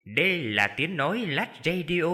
Đây là tiếng nói Lách Radio.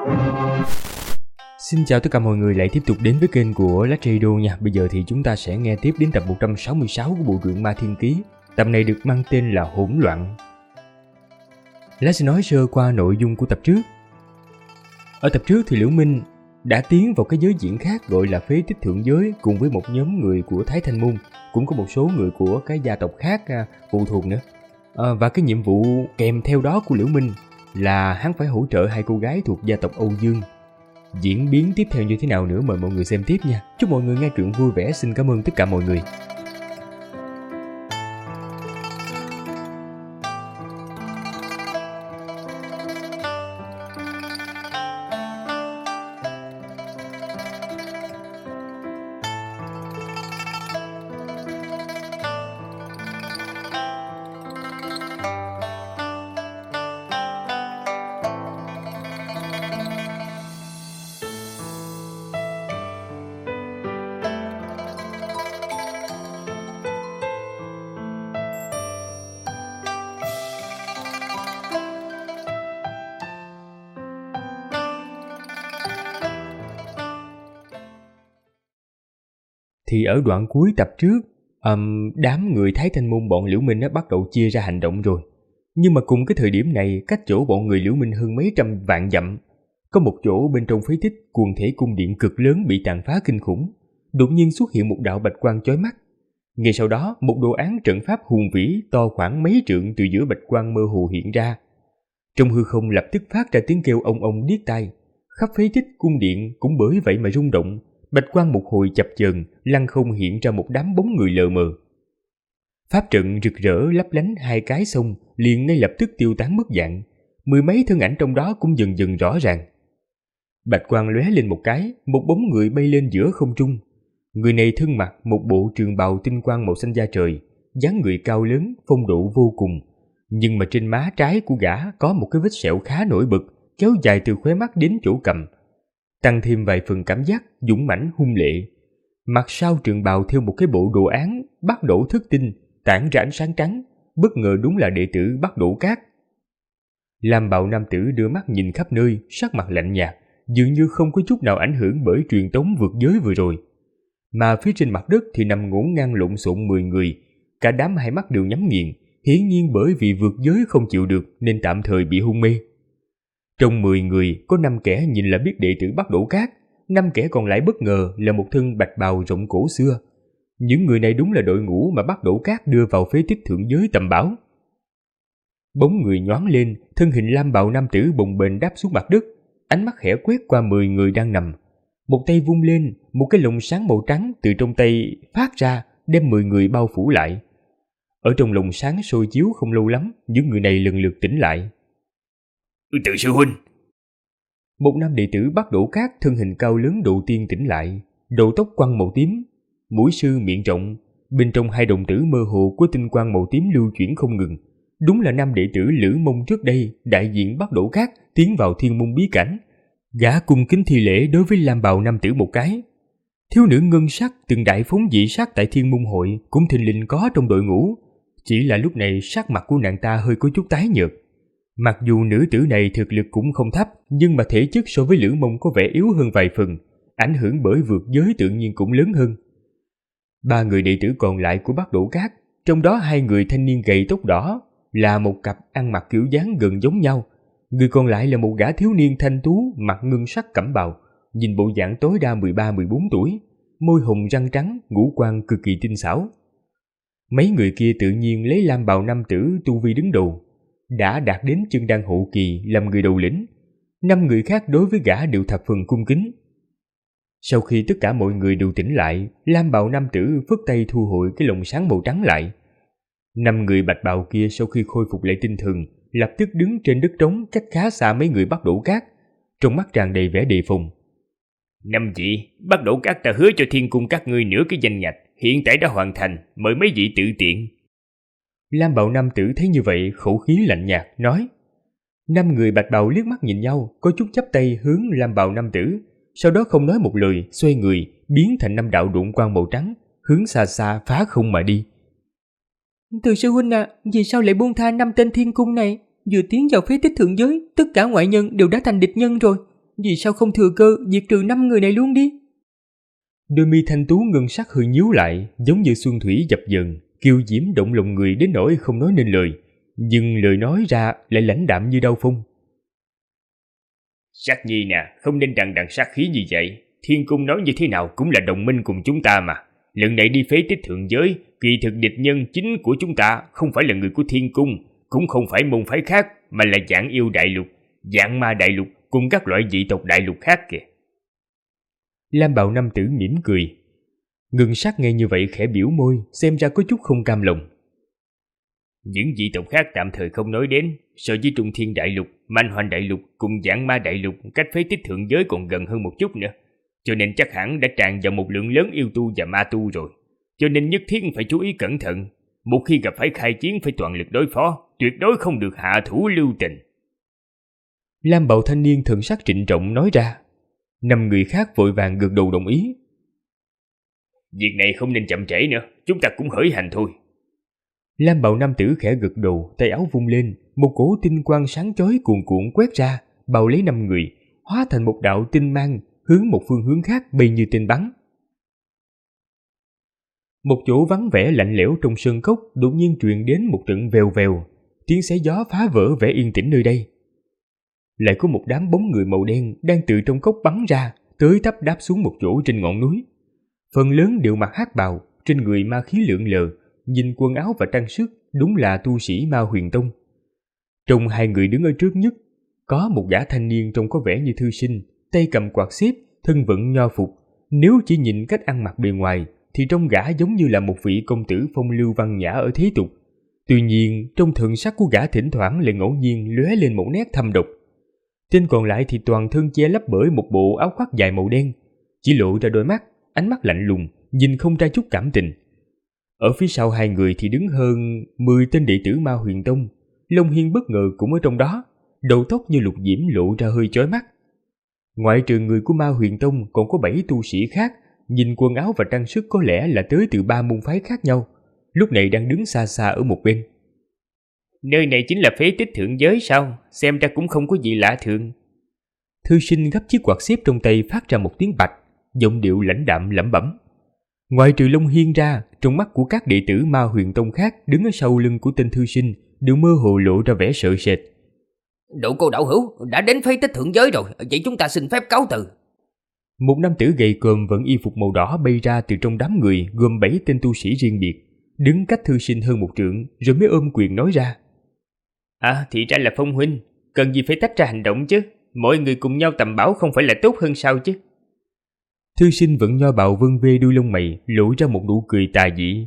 Xin chào tất cả mọi người lại tiếp tục đến với kênh của Lách Radio nha. Bây giờ thì chúng ta sẽ nghe tiếp đến tập 166 của bộ truyện Ma Thiên Ký. Tập này được mang tên là Hỗn Loạn. Lách sẽ nói sơ qua nội dung của tập trước. Ở tập trước thì Liễu Minh đã tiến vào cái giới diễn khác gọi là phế tích thượng giới cùng với một nhóm người của Thái Thanh Môn, cũng có một số người của cái gia tộc khác phụ thuộc nữa. Và cái nhiệm vụ kèm theo đó của Liễu Minh là hắn phải hỗ trợ hai cô gái thuộc gia tộc Âu Dương. Diễn biến tiếp theo như thế nào nữa mời mọi người xem tiếp nha. Chúc mọi người nghe truyện vui vẻ. Xin cảm ơn tất cả mọi người. Thì ở đoạn cuối tập trước, đám người Thái Thanh Môn bọn Liễu Minh bắt đầu chia ra hành động rồi. Nhưng mà cùng cái thời điểm này, cách chỗ bọn người Liễu Minh hơn mấy trăm vạn dặm, có một chỗ bên trong phế tích quần thể cung điện cực lớn bị tàn phá kinh khủng. Đột nhiên xuất hiện một đạo bạch quang chói mắt. Ngay sau đó, một đồ án trận pháp hùng vĩ to khoảng mấy trượng từ giữa bạch quang mơ hồ hiện ra. Trong hư không lập tức phát ra tiếng kêu ong ong điếc tai. Khắp phế tích cung điện cũng bởi vậy mà rung động. Bạch quang một hồi chập chờn, lăng không hiện ra một đám bóng người lờ mờ. Pháp trận rực rỡ lấp lánh hai cái sông liền ngay lập tức tiêu tán mất dạng. Mười mấy thân ảnh trong đó cũng dần dần rõ ràng. Bạch quang lóe lên một cái, một bóng người bay lên giữa không trung. Người này thân mặc một bộ trường bào tinh quang màu xanh da trời, dáng người cao lớn, phong độ vô cùng. Nhưng mà trên má trái của gã có một cái vết sẹo khá nổi bật, kéo dài từ khóe mắt đến chỗ cằm, tăng thêm vài phần cảm giác dũng mãnh hung lệ. Mặt sau trường bào theo một cái bộ đồ án Bắc Đỗ Thất Tinh, tản ra ánh sáng trắng, bất ngờ đúng là đệ tử Bắc Đỗ Cát. Lam bào nam tử đưa mắt nhìn khắp nơi, sắc mặt lạnh nhạt, dường như không có chút nào ảnh hưởng bởi truyền tống vượt giới vừa rồi. Mà phía trên mặt đất thì nằm ngổn ngang lộn xộn 10 người, cả đám hai mắt đều nhắm nghiền, hiển nhiên bởi vì vượt giới không chịu được nên tạm thời bị hôn mê. Trong 10 người có 5 kẻ nhìn là biết đệ tử Bắc Đỗ Cát, 5 kẻ còn lại bất ngờ là một thân bạch bào rộng cổ xưa. Những người này đúng là đội ngũ mà Bắc Đỗ Cát đưa vào phế tích thượng giới tầm bảo. Bóng người nhoáng lên, thân hình lam bào nam tử bồng bềnh đáp xuống mặt đất, ánh mắt khẽ quét qua 10 người đang nằm. Một tay vung lên, một cái lồng sáng màu trắng từ trong tay phát ra, đem 10 người bao phủ lại. Ở trong lồng sáng soi chiếu không lâu lắm, những người này lần lượt tỉnh lại. Từ sư huynh. Một nam đệ tử Bắc Đỗ Cát thân hình cao lớn đầu tiên tỉnh lại, đầu tóc quăn màu tím, mũi sư miệng rộng, bên trong hai đồng tử mơ hồ của tinh quang màu tím lưu chuyển không ngừng. Đúng là nam đệ tử Lữ Mông trước đây đại diện Bắc Đỗ Cát tiến vào thiên môn bí cảnh. Gã cung kính thi lễ đối với lam bào nam tử một cái. Thiếu nữ ngân sắc từng đại phóng dị sắc tại thiên môn hội cũng thình lình có trong đội ngũ, chỉ là lúc này sắc mặt của nàng ta hơi có chút tái nhợt. Mặc dù nữ tử này thực lực cũng không thấp, nhưng mà thể chất so với Lữ Mông có vẻ yếu hơn vài phần, ảnh hưởng bởi vượt giới tự nhiên cũng lớn hơn. 3 người đệ tử còn lại của Bắc Đỗ Cát, trong đó 2 người thanh niên gầy tóc đỏ là một cặp ăn mặc kiểu dáng gần giống nhau, người còn lại là một gã thiếu niên thanh tú mặc ngân sắc cẩm bào, nhìn bộ dạng tối đa 13-14 tuổi, môi hồng răng trắng, ngũ quan cực kỳ tinh xảo. Mấy người kia tự nhiên lấy lam bào nam tử tu vi đứng đầu, đã đạt đến chân đan hậu kỳ làm người đầu lĩnh. 5 người khác đối với gã đều thập phần cung kính. Sau khi tất cả mọi người đều tỉnh lại, lam bào nam tử phất tay thu hồi cái lồng sáng màu trắng lại. 5 người bạch bào kia sau khi khôi phục lại tinh thần, lập tức đứng trên đất trống cách khá xa mấy người Bắc Đỗ Cát, trong mắt tràn đầy vẻ đề phòng. 5 vị, Bắc Đỗ Cát ta hứa cho thiên cung các ngươi nửa cái danh ngạch, hiện tại đã hoàn thành, mời mấy vị tự tiện. Lam bào nam tử thấy như vậy, khẩu khí lạnh nhạt nói. 5 người bạch bào liếc mắt nhìn nhau, có chút chắp tay hướng lam bào nam tử, sau đó không nói một lời, xoay người biến thành 5 đạo độn quang màu trắng, hướng xa xa phá không mà đi. Từ sư huynh à, vì sao lại buông tha 5 tên thiên cung này? vừa tiến vào phế tích thượng giới, tất cả ngoại nhân đều đã thành địch nhân rồi. Vì sao không thừa cơ diệt trừ 5 người này luôn đi? Đôi mi thanh tú ngân sắc hơi nhíu lại, giống như xuân thủy dập dần, kiêu diễm động lòng người đến nỗi không nói nên lời, nhưng lời nói ra lại lãnh đạm như đao phong. Sắc nhi nè, không nên đằng sát khí như vậy. Thiên cung nói như thế nào cũng là đồng minh cùng chúng ta mà. Lần này đi phế tích thượng giới, kỳ thực địch nhân chính của chúng ta không phải là người của thiên cung, cũng không phải môn phái khác, mà là Vạn Yêu Đại Lục, Vạn Ma Đại Lục cùng các loại dị tộc đại lục khác kìa. Lam bào nam tử mỉm cười. Ngân sắc nghe như vậy khẽ biểu môi, xem ra có chút không cam lòng. Những dị tộc khác tạm thời không nói đến, so với Trung Thiên Đại Lục, Man Hoành Đại Lục cùng Vạn Ma Đại Lục cách phế tích thượng giới còn gần hơn một chút nữa, cho nên chắc hẳn đã tràn vào một lượng lớn yêu tu và ma tu rồi. Cho nên nhất thiết phải chú ý cẩn thận, một khi gặp phải khai chiến phải toàn lực đối phó, tuyệt đối không được hạ thủ lưu tình. Lam bào thanh niên thần sắc trịnh trọng nói ra. 5 người khác vội vàng gật đầu đồng ý. Việc này không nên chậm trễ nữa, chúng ta cũng khởi hành thôi. Lam bào nam tử khẽ gật đầu, tay áo vung lên, một cỗ tinh quang sáng chói cuồn cuộn quét ra, bao lấy 5 người, hóa thành một đạo tinh mang, hướng một phương hướng khác bay như tên bắn. Một chỗ vắng vẻ lạnh lẽo trong sơn cốc đột nhiên truyền đến một trận vèo vèo, tiếng xé gió phá vỡ vẻ yên tĩnh nơi đây. Lại có một đám bóng người màu đen đang từ trong cốc bắn ra, tới tấp đáp xuống một chỗ trên ngọn núi. Phần lớn đều mặc hắc bào, trên người ma khí lượn lờ, nhìn quần áo và trang sức đúng là tu sĩ Ma Huyền Tông. Trong 2 người đứng ở trước nhất, có một gã thanh niên trông có vẻ như thư sinh, tay cầm quạt xếp, thân vận nho phục. Nếu chỉ nhìn cách ăn mặc bề ngoài thì trông gã giống như là một vị công tử phong lưu văn nhã ở thế tục. Tuy nhiên, trong thần sắc của gã thỉnh thoảng lại ngẫu nhiên lóe lên một nét thâm độc. Tên còn lại thì toàn thân che lấp bởi một bộ áo khoác dài màu đen, chỉ lộ ra đôi mắt, ánh mắt lạnh lùng, nhìn không ra chút cảm tình. Ở phía sau 2 người thì đứng hơn 10 tên đệ tử Ma Huyền Tông, Long Hiên bất ngờ cũng ở trong đó, đầu tóc như lục diễm lộ ra hơi chói mắt. Ngoại trừ người của Ma Huyền Tông còn có 7 tu sĩ khác, nhìn quần áo và trang sức có lẽ là tới từ 3 môn phái khác nhau, lúc này đang đứng xa xa ở một bên. Nơi này chính là phế tích thượng giới sao? Xem ra cũng không có gì lạ thường. Thư sinh gấp chiếc quạt xếp trong tay phát ra một tiếng bạch, giọng điệu lãnh đạm lẩm bẩm. Ngoại trừ Long Hiên ra, trong mắt của các đệ tử Ma Huyền Tông khác đứng ở sau lưng của tên thư sinh đều mơ hồ lộ ra vẻ sợ sệt. Độ cô đạo hữu đã đến phế tích thượng giới rồi, vậy chúng ta xin phép cáo từ. Một nam tử gầy còm vẫn y phục màu đỏ bay ra từ trong đám người gồm 7 tên tu sĩ riêng biệt, đứng cách thư sinh hơn một trượng rồi mới ôm quyền nói ra. Thì ra là Phong huynh, cần gì phải tách ra hành động chứ, mọi người cùng nhau tầm bảo không phải là tốt hơn sao chứ. Thư sinh vẫn nho bạo vân vê đuôi lông mày, lộ ra một nụ cười tà dị.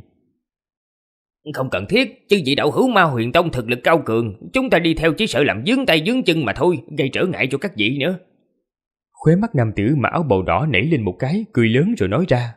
Không cần thiết, chứ vị đạo hữu Ma Huyền Tông thực lực cao cường, chúng ta đi theo chỉ sợ làm vướng tay vướng chân mà thôi, gây trở ngại cho các vị nữa. Khóe mắt nam tử mà áo bào đỏ nảy lên một cái, cười lớn rồi nói ra.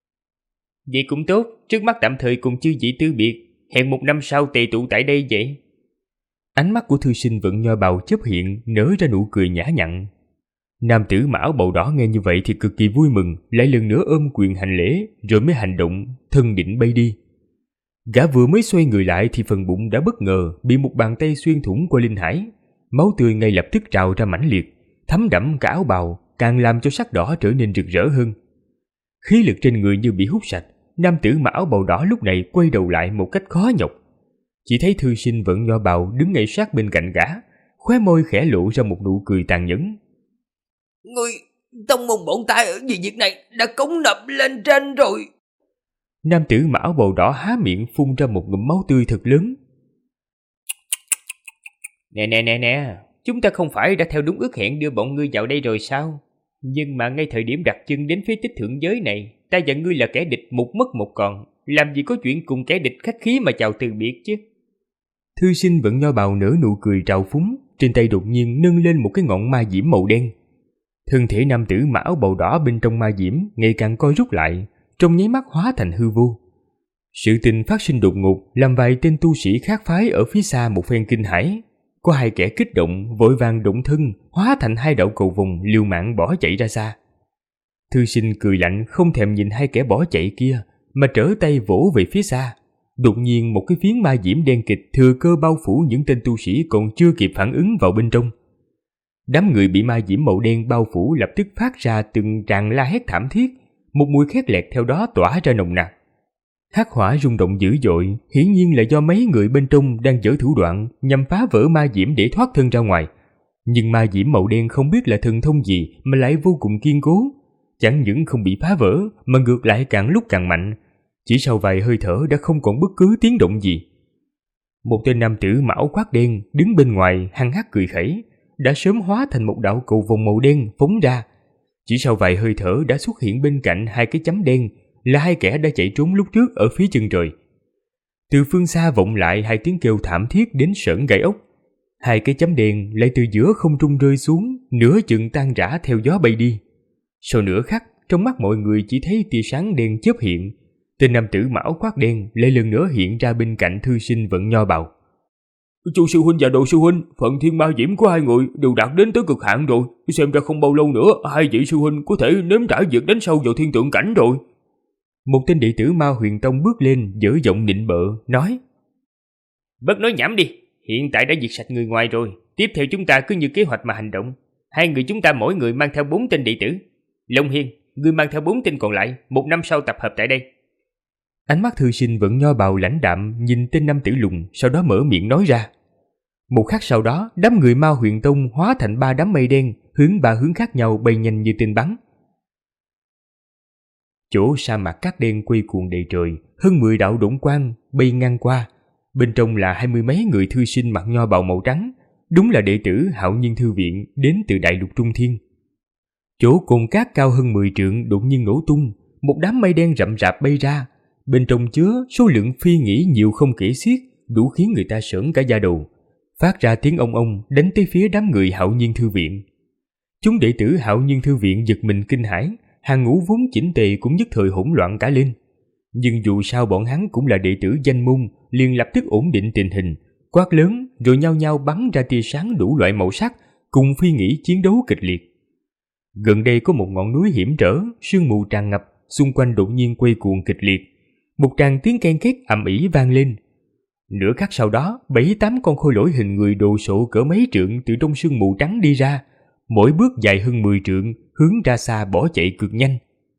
Vậy cũng tốt, trước mắt tạm thời cùng chư vị từ biệt, hẹn một năm sau tề tụ tại đây vậy. Ánh mắt của thư sinh vẫn nho bào chớp hiện, nở ra nụ cười nhã nhặn. Nam tử mà áo bào đỏ nghe như vậy thì cực kỳ vui mừng, lại lần nữa ôm quyền hành lễ, rồi mới hành động, thân định bay đi. Gã vừa mới xoay người lại thì phần bụng đã bất ngờ bị một bàn tay xuyên thủng qua linh hải, máu tươi ngay lập tức trào ra mãnh liệt, thấm đẫm cả áo bào, càng làm cho sắc đỏ trở nên rực rỡ hơn. Khí lực trên người như bị hút sạch, nam tử mà áo bào đỏ lúc này quay đầu lại một cách khó nhọc. Chỉ thấy thư sinh vẫn nho bào đứng ngay sát bên cạnh gã, khóe môi khẽ lộ ra một nụ cười tàn nhẫn. Ngươi, tông môn bọn ta vì việc này đã cống nộp lên trên rồi. Nam tử mà áo bào đỏ há miệng phun ra một ngụm máu tươi thật lớn. Nè, chúng ta không phải đã theo đúng ước hẹn đưa bọn ngươi vào đây rồi sao? Nhưng mà ngay thời điểm đặt chân đến phế tích thượng giới này, ta và ngươi là kẻ địch một mất một còn, làm gì có chuyện cùng kẻ địch khách khí mà chào từ biệt chứ? Thư sinh vẫn nho bào nở nụ cười trào phúng, trên tay đột nhiên nâng lên một cái ngọn ma diễm màu đen. Thân thể nam tử mà áo bào đỏ bên trong ma diễm ngày càng co rút lại, trong nháy mắt hóa thành hư vô. Sự tình phát sinh đột ngột làm vài tên tu sĩ khác phái ở phía xa một phen kinh hãi. Có 2 kẻ kích động vội vàng động thân, hóa thành 2 đạo cầu vồng liều mạng bỏ chạy ra xa. Thư sinh cười lạnh không thèm nhìn 2 kẻ bỏ chạy kia, mà trở tay vỗ về phía xa. Đột nhiên một cái phiến ma diễm đen kịt thừa cơ bao phủ những tên tu sĩ còn chưa kịp phản ứng vào bên trong. Đám người bị ma diễm màu đen bao phủ lập tức phát ra từng tràng la hét thảm thiết, một mùi khét lẹt theo đó tỏa ra nồng nặc. Hắc hỏa rung động dữ dội, hiển nhiên là do mấy người bên trong đang giở thủ đoạn nhằm phá vỡ ma diễm để thoát thân ra ngoài. Nhưng ma diễm màu đen không biết là thần thông gì mà lại vô cùng kiên cố, chẳng những không bị phá vỡ mà ngược lại càng lúc càng mạnh. Chỉ sau vài hơi thở đã không còn bất cứ tiếng động gì. Một tên nam tử mặc áo khoác đen đứng bên ngoài hăng hắc cười khẩy, đã sớm hóa thành một đạo cầu vồng màu đen phóng ra. Chỉ sau vài hơi thở đã xuất hiện bên cạnh hai cái chấm đen, là hai kẻ đã chạy trốn lúc trước ở phía chân trời. Từ phương xa vọng lại hai tiếng kêu thảm thiết đến sởn gai ốc. Hai cái chấm đen lại từ giữa không trung rơi xuống, nửa chừng tan rã theo gió bay đi. Sau nửa khắc, trong mắt mọi người chỉ thấy tia sáng đen chớp hiện. Tên nam tử mặc áo khoác đen lại lần nữa hiện ra bên cạnh thư sinh vận nho bào. Chu sư huynh và đồ sư huynh, phần thiên ma diễm của hai người đều đạt đến tới cực hạn rồi. Xem ra không bao lâu nữa, hai vị sư huynh có thể nếm trải việc đánh sâu vào thiên tượng cảnh rồi. Một tên đệ tử Ma Huyền Tông bước lên, dở giọng nịnh bợ, nói: Bớt nói nhảm đi, hiện tại đã diệt sạch người ngoài rồi. Tiếp theo chúng ta cứ như kế hoạch mà hành động. Hai người chúng ta mỗi người mang theo 4 tên đệ tử. Long Hiên, ngươi mang theo 4 tên còn lại, 1 năm sau tập hợp tại đây. Ánh mắt thư sinh vẫn nho bào lãnh đạm nhìn tên nam tử lùn, sau đó mở miệng nói ra. Một khắc sau đó, đám người Ma Huyền Tông hóa thành 3 đám mây đen, hướng 3 hướng khác nhau bay nhanh như tên bắn. Chỗ sa mạc cát đen quay cuồng đầy trời, hơn 10 đạo đổng quang bay ngang qua. Bên trong là 20 mấy người thư sinh mặc nho bào màu trắng, đúng là đệ tử Hạo Nhiên Thư Viện đến từ Đại Lục Trung Thiên. Chỗ cồn cát cao hơn 10 trượng đột nhiên nổ tung, một đám mây đen rậm rạp bay ra. Bên trong chứa số lượng phi nghĩ nhiều không kể xiết, đủ khiến người ta sởn cả da đầu, phát ra tiếng ong ong đánh tới phía đám người Hạo Nhiên Thư Viện. Chúng đệ tử Hạo Nhiên Thư Viện giật mình kinh hãi, hàng ngũ vốn chỉnh tề cũng nhất thời hỗn loạn cả lên. Nhưng dù sao bọn hắn cũng là đệ tử danh môn, liền lập tức ổn định tình hình, quát lớn rồi nhao nhao bắn ra tia sáng đủ loại màu sắc, cùng phi nghĩ chiến đấu kịch liệt. Gần đây có một ngọn núi hiểm trở, sương mù tràn ngập, xung quanh đột nhiên quay cuồng kịch liệt. Một tràng tiếng ken két ầm ĩ vang lên. Nửa khắc sau đó, 7-8 con khôi lỗi hình người đồ sộ cỡ mấy trượng từ trong sương mù trắng đi ra, mỗi bước dài hơn 10 trượng, hướng ra xa bỏ chạy cực nhanh.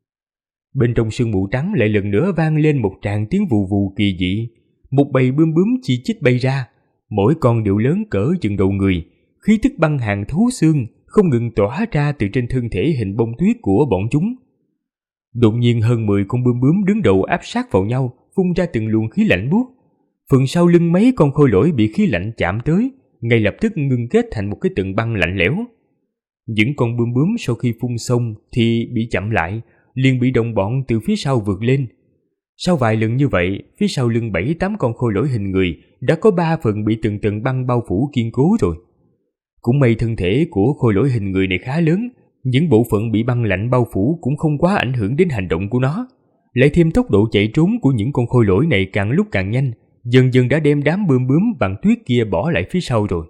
Bên trong sương mù trắng lại lần nữa vang lên một tràng tiếng vù vù kỳ dị. Một bầy bướm bướm chi chít bay ra, mỗi con đều lớn cỡ chừng đầu người, khí tức băng hàn thấu xương không ngừng tỏa ra từ trên thân thể hình bông tuyết của bọn chúng. Đột nhiên hơn 10 con bướm bướm đứng đầu áp sát vào nhau, phun ra từng luồng khí lạnh buốt. Phần sau lưng mấy con khôi lỗi bị khí lạnh chạm tới, ngay lập tức ngưng kết thành một cái tầng băng lạnh lẽo. Những con bướm bướm sau khi phun xong thì bị chậm lại, liền bị đồng bọn từ phía sau vượt lên. Sau vài lần như vậy, phía sau lưng 7-8 con khôi lỗi hình người đã có 3 phần bị từng tầng băng bao phủ kiên cố rồi. Cũng may thân thể của khôi lỗi hình người này khá lớn, những bộ phận bị băng lạnh bao phủ cũng không quá ảnh hưởng đến hành động của nó. Lại thêm tốc độ chạy trốn của những con khôi lỗi này càng lúc càng nhanh, dần dần đã đem đám bướm bướm bằng tuyết kia bỏ lại phía sau rồi.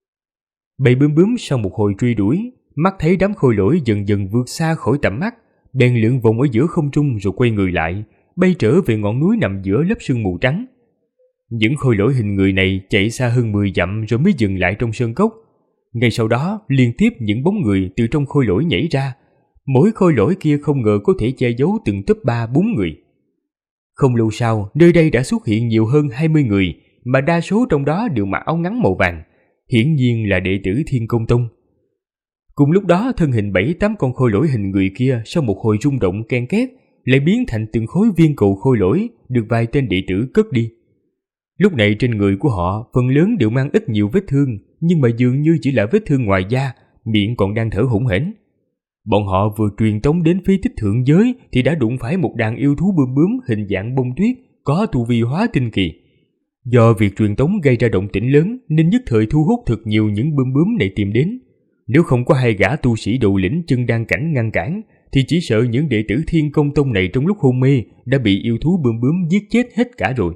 Bầy bướm bướm sau một hồi truy đuổi, mắt thấy đám khôi lỗi dần dần vượt xa khỏi tầm mắt, bèn lượn vòng ở giữa không trung rồi quay người lại, bay trở về ngọn núi nằm giữa lớp sương mù trắng. Những khôi lỗi hình người này chạy xa hơn 10 dặm rồi mới dừng lại trong sơn cốc. Ngay sau đó, liên tiếp những bóng người từ trong khôi lỗi nhảy ra. Mỗi khôi lỗi kia không ngờ có thể che giấu từng túp 3-4 người. Không lâu sau, nơi đây đã xuất hiện nhiều hơn 20 người, mà đa số trong đó đều mặc áo ngắn màu vàng, hiển nhiên là đệ tử Thiên Công Tông. Cùng lúc đó, thân hình 7-8 con khôi lỗi hình người kia sau một hồi rung động ken két, lại biến thành từng khối viên cầu khôi lỗi được vài tên đệ tử cất đi. Lúc này trên người của họ phần lớn đều mang ít nhiều vết thương, nhưng mà dường như chỉ là vết thương ngoài da, miệng còn đang thở hổn hển. Bọn họ vừa truyền tống đến phía Tích Thượng Giới thì đã đụng phải một đàn yêu thú bướm bướm hình dạng bông tuyết có tu vi hóa tinh kỳ. Do việc truyền tống gây ra động tĩnh lớn nên nhất thời thu hút thật nhiều những bướm bướm này tìm đến. Nếu không có hai gã tu sĩ đầu lĩnh chân đan cảnh ngăn cản thì chỉ sợ những đệ tử Thiên Công Tông này trong lúc hôn mê đã bị yêu thú bướm bướm giết chết hết cả rồi.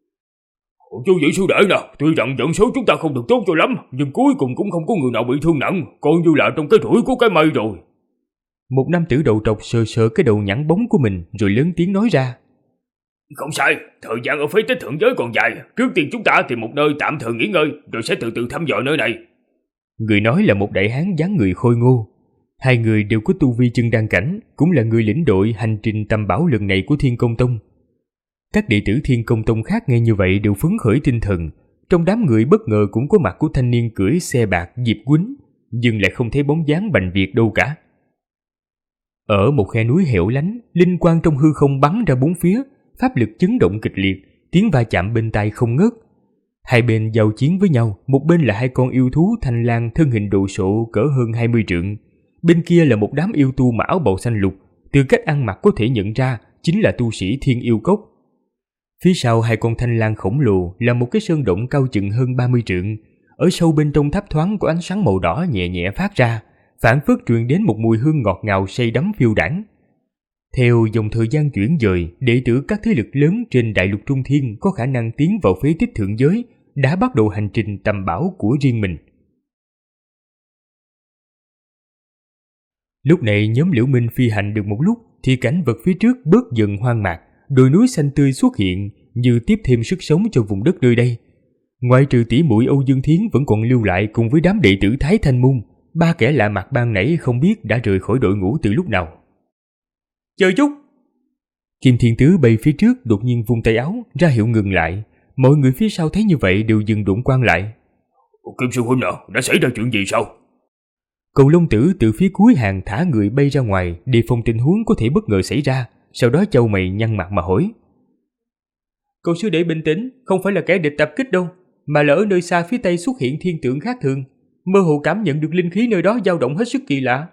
Chú vị sư đệ nào, tuy rằng dẫn số chúng ta không được tốt cho lắm, nhưng cuối cùng cũng không có người nào bị thương nặng, coi như là trong cái rủi của cái mây rồi. Một nam tử đầu trọc sờ sờ cái đầu nhẵn bóng của mình rồi lớn tiếng nói ra. Không sai, thời gian ở phế tích thượng giới còn dài. Trước tiên chúng ta tìm một nơi tạm thời nghỉ ngơi, rồi sẽ từ từ thăm dò nơi này. Người nói là một đại hán dáng người khôi ngô. Hai người đều có tu vi chân đan cảnh, cũng là người lĩnh đội hành trình tầm bảo lần này của Thiên Công Tông. Các đệ tử Thiên Công Tông khác nghe như vậy đều phấn khởi tinh thần. Trong đám người bất ngờ cũng có mặt của thanh niên cưỡi xe bạc Diệp Quýnh, nhưng lại không thấy bóng dáng Bành Việt đâu cả. Ở một khe núi hẻo lánh, linh quang trong hư không bắn ra bốn phía, pháp lực chấn động kịch liệt, tiếng va chạm bên tai không ngớt. Hai bên giao chiến với nhau, một bên là hai con yêu thú thanh lang thân hình đồ sộ cỡ hơn 20 trượng, bên kia là một đám yêu tu mặc áo bào xanh lục, từ cách ăn mặc có thể nhận ra chính là tu sĩ Thiên Yêu Cốc. Phía sau hai con thanh lang khổng lồ là một cái sơn động cao chừng hơn 30 trượng, ở sâu bên trong tháp thoáng có ánh sáng màu đỏ nhẹ nhẹ phát ra, phảng phất truyền đến một mùi hương ngọt ngào say đắm phiêu đãng. Theo dòng thời gian chuyển dời, đệ tử các thế lực lớn trên đại lục Trung Thiên có khả năng tiến vào phế tích thượng giới đã bắt đầu hành trình tầm bảo của riêng mình. Lúc này nhóm Liễu Minh phi hành được một lúc thì cảnh vật phía trước bớt dần hoang mạc, đồi núi xanh tươi xuất hiện như tiếp thêm sức sống cho vùng đất nơi đây. Ngoại trừ tỷ muội Âu Dương Thiến vẫn còn lưu lại cùng với đám đệ tử Thái Thanh Môn, ba kẻ lạ mặt ban nãy không biết đã rời khỏi đội ngũ từ lúc nào. Chờ chút! Kim Thiên Tứ bay phía trước đột nhiên vung tay áo ra hiệu ngừng lại. Mọi người phía sau thấy như vậy đều dừng đụng quan lại. Kim sư huynh à, đã xảy ra chuyện gì sao? Cầu Long Tử từ phía cuối hàng thả người bay ra ngoài đề phòng tình huống có thể bất ngờ xảy ra, sau đó chau mày nhăn mặt mà hỏi. Cậu sư đệ bình tĩnh, không phải là kẻ địch tập kích đâu, mà là ở nơi xa phía tây xuất hiện thiên tượng khác thường, mơ hồ cảm nhận được linh khí nơi đó dao động hết sức kỳ lạ.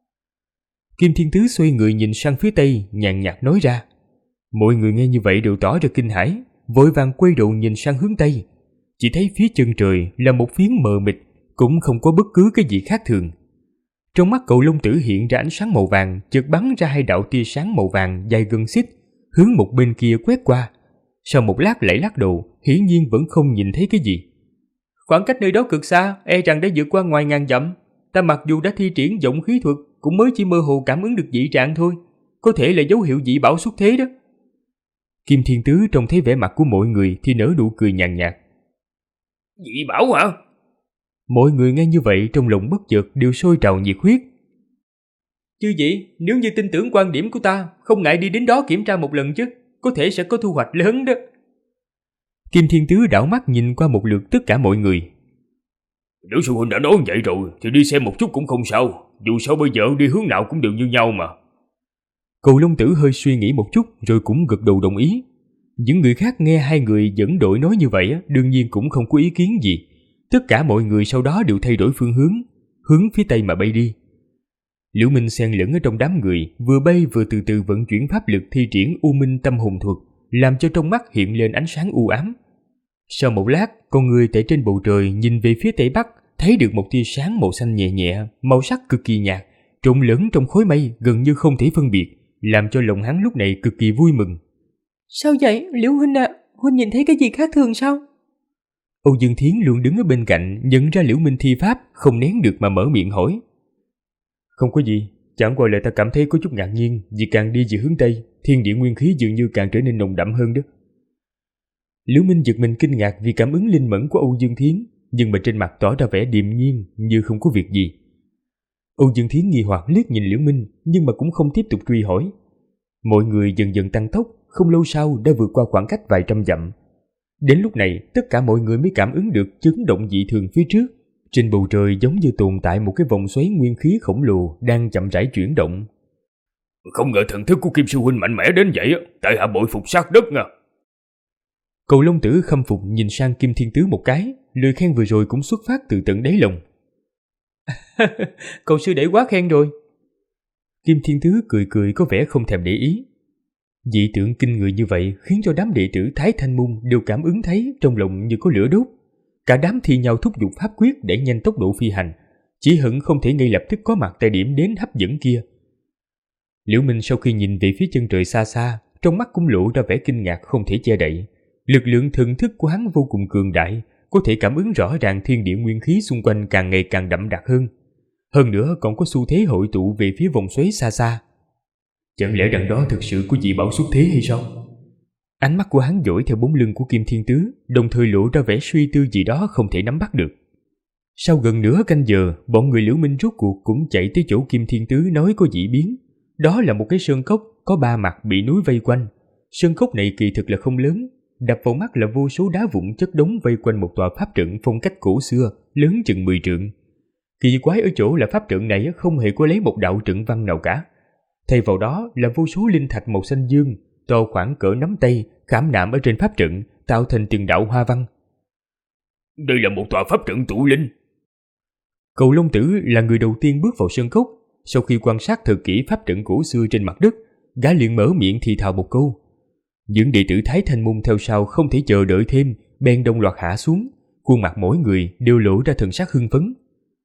Kim Thiên Tứ xoay người nhìn sang phía tây, nhàn nhạt nói ra. Mọi người nghe như vậy đều tỏ ra kinh hãi, vội vàng quay đầu nhìn sang hướng tây. Chỉ thấy phía chân trời là một phiến mờ mịt, cũng không có bất cứ cái gì khác thường. Trong mắt Cậu Long Tử hiện ra ánh sáng màu vàng, chợt bắn ra hai đạo tia sáng màu vàng dài gần xích, hướng một bên kia quét qua. Sau một lát lại lắc đầu, hiển nhiên vẫn không nhìn thấy cái gì. Khoảng cách nơi đó cực xa, e rằng đã vượt qua ngoài ngàn dặm. Ta mặc dù đã thi triển vọng khí thuật, cũng mới chỉ mơ hồ cảm ứng được dị trạng thôi. Có thể là dấu hiệu dị bảo xuất thế đó. Kim Thiên Tứ trông thấy vẻ mặt của mọi người thì nở nụ cười nhàn nhạt. Dị bảo hả? Mọi người nghe như vậy trong lòng bất chợt đều sôi trào nhiệt huyết. Chứ gì, nếu như tin tưởng quan điểm của ta, không ngại đi đến đó kiểm tra một lần chứ, có thể sẽ có thu hoạch lớn đó. Kim Thiên Tứ đảo mắt nhìn qua một lượt tất cả mọi người. Nếu sư huynh đã nói vậy rồi thì đi xem một chút cũng không sao, dù sao bây giờ đi hướng nào cũng đều như nhau mà. Cầu Long Tử hơi suy nghĩ một chút rồi cũng gật đầu đồng ý. Những người khác nghe hai người dẫn đội nói như vậy đương nhiên cũng không có ý kiến gì. Tất cả mọi người sau đó đều thay đổi phương hướng, hướng phía tây mà bay đi. Liễu Minh xen lẫn ở trong đám người, vừa bay vừa từ từ vận chuyển pháp lực thi triển U Minh Tâm Hồn Thuật, làm cho trong mắt hiện lên ánh sáng u ám. Sau một lát, con người tại trên bầu trời nhìn về phía tây bắc, thấy được một tia sáng màu xanh nhẹ nhẹ, màu sắc cực kỳ nhạt, trộn lẫn trong khối mây gần như không thể phân biệt, làm cho lòng hắn lúc này cực kỳ vui mừng. Sao vậy, Liễu huynh à? Huynh nhìn thấy cái gì khác thường sao? Âu Dương Thiến luôn đứng ở bên cạnh, nhận ra Liễu Minh thi pháp, không nén được mà mở miệng hỏi. Không có gì, chẳng qua là ta cảm thấy có chút ngạc nhiên, vì càng đi về hướng tây, thiên địa nguyên khí dường như càng trở nên nồng đậm hơn đó. Liễu Minh giật mình kinh ngạc vì cảm ứng linh mẫn của Âu Dương Thiến, nhưng mà trên mặt tỏ ra vẻ điềm nhiên như không có việc gì. Âu Dương Thiến nghi hoặc liếc nhìn Liễu Minh, nhưng mà cũng không tiếp tục truy hỏi. Mọi người dần dần tăng tốc, không lâu sau đã vượt qua khoảng cách vài trăm dặm. Đến lúc này, tất cả mọi người mới cảm ứng được chấn động dị thường phía trước. Trên bầu trời giống như tồn tại một cái vòng xoáy nguyên khí khổng lồ đang chậm rãi chuyển động. Không ngờ thần thức của Kim sư huynh mạnh mẽ đến vậy, tại hạ bội phục sát đất nha. Cầu Long Tử khâm phục nhìn sang Kim Thiên Tứ một cái, lời khen vừa rồi cũng xuất phát từ tận đáy lòng. Cậu sư đệ quá khen rồi. Kim Thiên Tứ cười cười có vẻ không thèm để ý. Dị tượng kinh người như vậy khiến cho đám đệ tử Thái Thanh Môn đều cảm ứng thấy trong lòng như có lửa đốt. Cả đám thi nhau thúc giục pháp quyết để nhanh tốc độ phi hành, chỉ hận không thể ngay lập tức có mặt tại điểm đến hấp dẫn kia. Liễu Minh sau khi nhìn về phía chân trời xa xa, trong mắt cũng lộ ra vẻ kinh ngạc không thể che đậy. Lực lượng thần thức của hắn vô cùng cường đại, có thể cảm ứng rõ ràng thiên địa nguyên khí xung quanh càng ngày càng đậm đặc hơn. Hơn nữa còn có xu thế hội tụ về phía vòng xoáy xa xa. Chẳng lẽ đằng đó thực sự có dị bảo xuất thế hay sao? Ánh mắt của hắn dõi theo bóng lưng của Kim Thiên Tứ, đồng thời lộ ra vẻ suy tư gì đó không thể nắm bắt được. Sau gần nửa canh giờ, bọn người Liễu Minh rốt cuộc cũng chạy tới chỗ Kim Thiên Tứ nói có dị biến. Đó là một cái sơn cốc có 3 mặt bị núi vây quanh. Sơn cốc này kỳ thực là không lớn, đập vào mắt là vô số đá vụn chất đống vây quanh một tòa pháp trận phong cách cổ xưa, lớn chừng 10 trượng. Kỳ quái ở chỗ là pháp trận này không hề có lấy một đạo trận văn nào cả. Thay vào đó là vô số linh thạch màu xanh dương, to khoảng cỡ nắm tay, khảm nạm ở trên pháp trận, tạo thành từng đạo hoa văn. Đây là một tòa pháp trận tụ linh. Cầu Long Tử là người đầu tiên bước vào sơn cốc. Sau khi quan sát thật kỹ pháp trận cổ xưa trên mặt đất, gã liền mở miệng thì thào một câu. Những đệ tử Thái Thanh Môn theo sau không thể chờ đợi thêm, bèn đồng loạt hạ xuống, khuôn mặt mỗi người đều lộ ra thần sắc hưng phấn.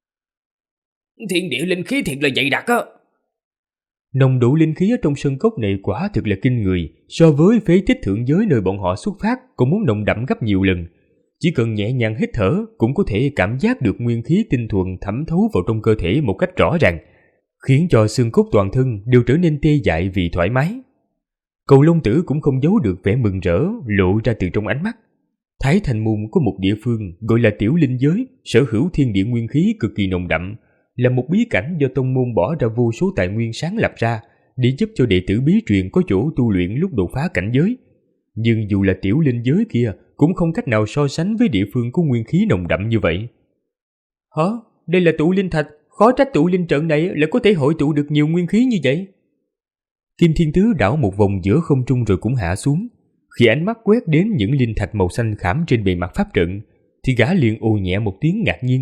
Thiên địa linh khí thiệt là dày đặc á. Nồng độ linh khí ở trong sơn cốc này quả thực là kinh người, so với phế tích thượng giới nơi bọn họ xuất phát còn muốn nồng đậm gấp nhiều lần. Chỉ cần nhẹ nhàng hít thở cũng có thể cảm giác được nguyên khí tinh thuần thẩm thấu vào trong cơ thể một cách rõ ràng, khiến cho xương cốt toàn thân đều trở nên tê dại vì thoải mái. Cầu Long Tử cũng không giấu được vẻ mừng rỡ lộ ra từ trong ánh mắt. Thái Thanh Môn có một địa phương gọi là Tiểu Linh Giới, sở hữu thiên địa nguyên khí cực kỳ nồng đậm, là một bí cảnh do tông môn bỏ ra vô số tài nguyên sáng lập ra để giúp cho đệ tử bí truyền có chỗ tu luyện lúc đột phá cảnh giới. Nhưng dù là Tiểu Linh Giới kia cũng không cách nào so sánh với địa phương có nguyên khí nồng đậm như vậy. Hả? Đây là tụ linh thạch, khó trách tụ linh trận này lại có thể hội tụ được nhiều nguyên khí như vậy. Kim Thiên Tứ đảo một vòng giữa không trung rồi cũng hạ xuống. Khi ánh mắt quét đến những linh thạch màu xanh khảm trên bề mặt pháp trận, thì gã liền ồ nhẹ một tiếng ngạc nhiên.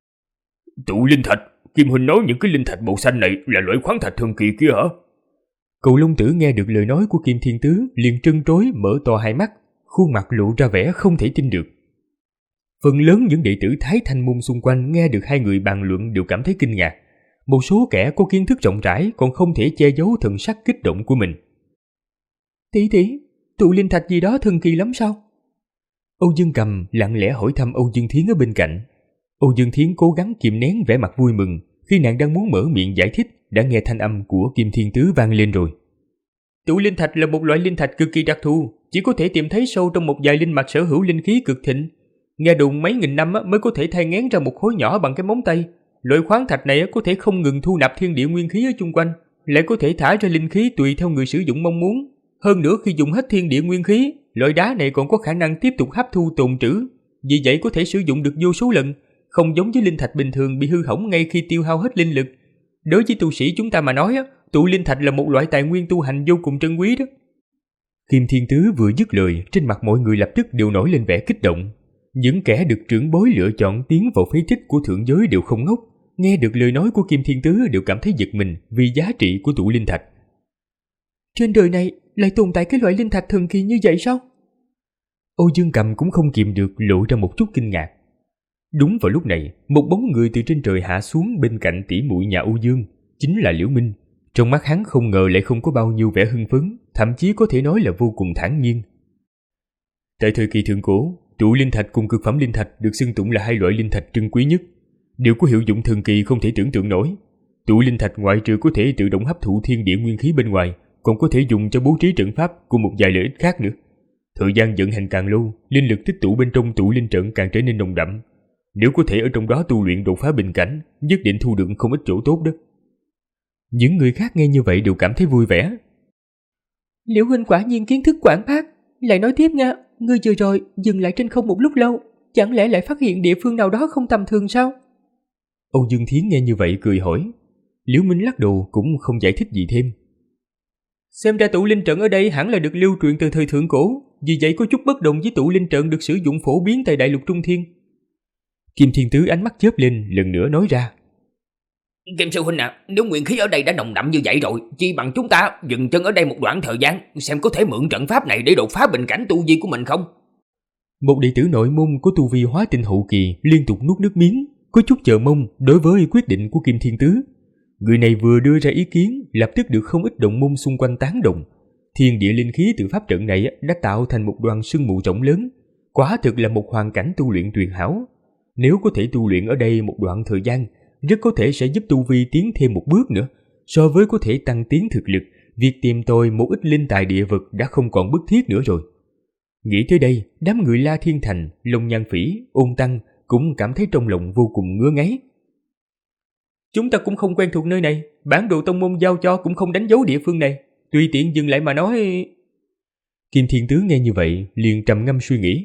Tụ linh thạch? Kim huynh nói những cái linh thạch màu xanh này là loại khoáng thạch thần kỳ kia hả? Cầu Long Tử nghe được lời nói của Kim Thiên Tứ liền trân trối mở to hai mắt, khuôn mặt lộ ra vẻ không thể tin được. Phần lớn những đệ tử Thái Thanh Môn xung quanh nghe được hai người bàn luận đều cảm thấy kinh ngạc. Một số kẻ có kiến thức rộng rãi còn không thể che giấu thần sắc kích động của mình. Tỷ, tụ linh thạch gì đó thần kỳ lắm sao? Âu Dương Cầm lặng lẽ hỏi thăm Âu Dương Thiến ở bên cạnh. Âu Dương Thiến cố gắng kìm nén vẻ mặt vui mừng, khi nàng đang muốn mở miệng giải thích đã nghe thanh âm của Kim Thiên Tứ vang lên rồi. Tụ linh thạch là một loại linh thạch cực kỳ đặc thù, chỉ có thể tìm thấy sâu trong một vài linh mạch sở hữu linh khí cực thịnh. Nghe đồn mấy nghìn năm mới có thể thay ngén ra một khối nhỏ bằng cái móng tay. Loại khoáng thạch này có thể không ngừng thu nạp thiên địa nguyên khí ở chung quanh, lại có thể thả ra linh khí tùy theo người sử dụng mong muốn. Hơn nữa khi dùng hết thiên địa nguyên khí, loại đá này còn có khả năng tiếp tục hấp thu tồn trữ, vì vậy có thể sử dụng được vô số lần, không giống với linh thạch bình thường bị hư hỏng ngay khi tiêu hao hết linh lực. Đối với tu sĩ chúng ta mà nói, tụ linh thạch là một loại tài nguyên tu hành vô cùng trân quý đó. Kim Thiên Tứ vừa dứt lời, trên mặt mọi người lập tức đều nổi lên vẻ kích động. Những kẻ được trưởng bối lựa chọn tiến vào phế tích của thượng giới đều không ngốc, nghe được lời nói của Kim Thiên Tứ đều cảm thấy giật mình vì giá trị của tụ linh thạch. Trên đời này lại tồn tại cái loại linh thạch thần kỳ như vậy sao? Âu Dương Cầm cũng không kìm được lộ ra một chút kinh ngạc. Đúng vào lúc này, một bóng người từ trên trời hạ xuống bên cạnh tỷ muội nhà Âu Dương, chính là Liễu Minh. Trong mắt hắn không ngờ lại không có bao nhiêu vẻ hưng phấn, thậm chí có thể nói là vô cùng thản nhiên. Tại thời kỳ thượng cổ, tụ linh thạch cùng cực phẩm linh thạch được xưng tụng là hai loại linh thạch trân quý nhất, đều có hiệu dụng thần kỳ không thể tưởng tượng nổi. Tụ linh thạch ngoại trừ có thể tự động hấp thụ thiên địa nguyên khí bên ngoài, còn có thể dùng cho bố trí trận pháp cùng một vài lợi ích khác nữa. Thời gian vận hành càng lâu, linh lực tích tụ bên trong tụ linh trận càng trở nên nồng đậm. Nếu có thể ở trong đó tu luyện đột phá bình cảnh, nhất định thu được không ít chỗ tốt đó. Những người khác nghe như vậy đều cảm thấy vui vẻ. Liễu huynh quả nhiên kiến thức quảng bác. Lại nói tiếp nha, ngươi vừa rồi dừng lại trên không một lúc lâu, chẳng lẽ lại phát hiện địa phương nào đó không tầm thường sao? Âu Dương Thiến nghe như vậy cười hỏi. Liễu Minh lắc đầu cũng không giải thích gì thêm. Xem ra tụ linh trận ở đây hẳn là được lưu truyền từ thời thượng cổ, vì vậy có chút bất đồng với tụ linh trận được sử dụng phổ biến tại đại lục Trung Thiên. Kim Thiên Tứ ánh mắt chớp lên lần nữa nói ra. Kim sư huynh nếu nguyên khí ở đây đã nồng đậm như vậy rồi, chi bằng chúng ta dừng chân ở đây một đoạn thời gian, xem có thể mượn trận pháp này để đột phá bình cảnh tu vi của mình không? Một đệ tử nội môn của tu vi hóa tinh hậu kỳ liên tục nuốt nước miếng, có chút chờ mong đối với quyết định của Kim Thiên Tứ. Người này vừa đưa ra ý kiến, lập tức được không ít đồng môn xung quanh tán đồng. Thiên địa linh khí từ pháp trận này đã tạo thành một đoàn sương mù rộng lớn, quả thực là một hoàn cảnh tu luyện tuyệt hảo. Nếu có thể tu luyện ở đây một đoạn thời gian, rất có thể sẽ giúp tu vi tiến thêm một bước nữa. So với có thể tăng tiến thực lực, việc tìm tòi một ít linh tài địa vực đã không còn bức thiết nữa rồi. Nghĩ tới đây, đám người La Thiên Thành, Long Nhan Phỉ, Ôn Tăng cũng cảm thấy trong lòng vô cùng ngứa ngáy. Chúng ta cũng không quen thuộc nơi này, bản đồ tông môn giao cho cũng không đánh dấu địa phương này, tùy tiện dừng lại mà nói. Kim Thiên Tứ nghe như vậy, liền trầm ngâm suy nghĩ.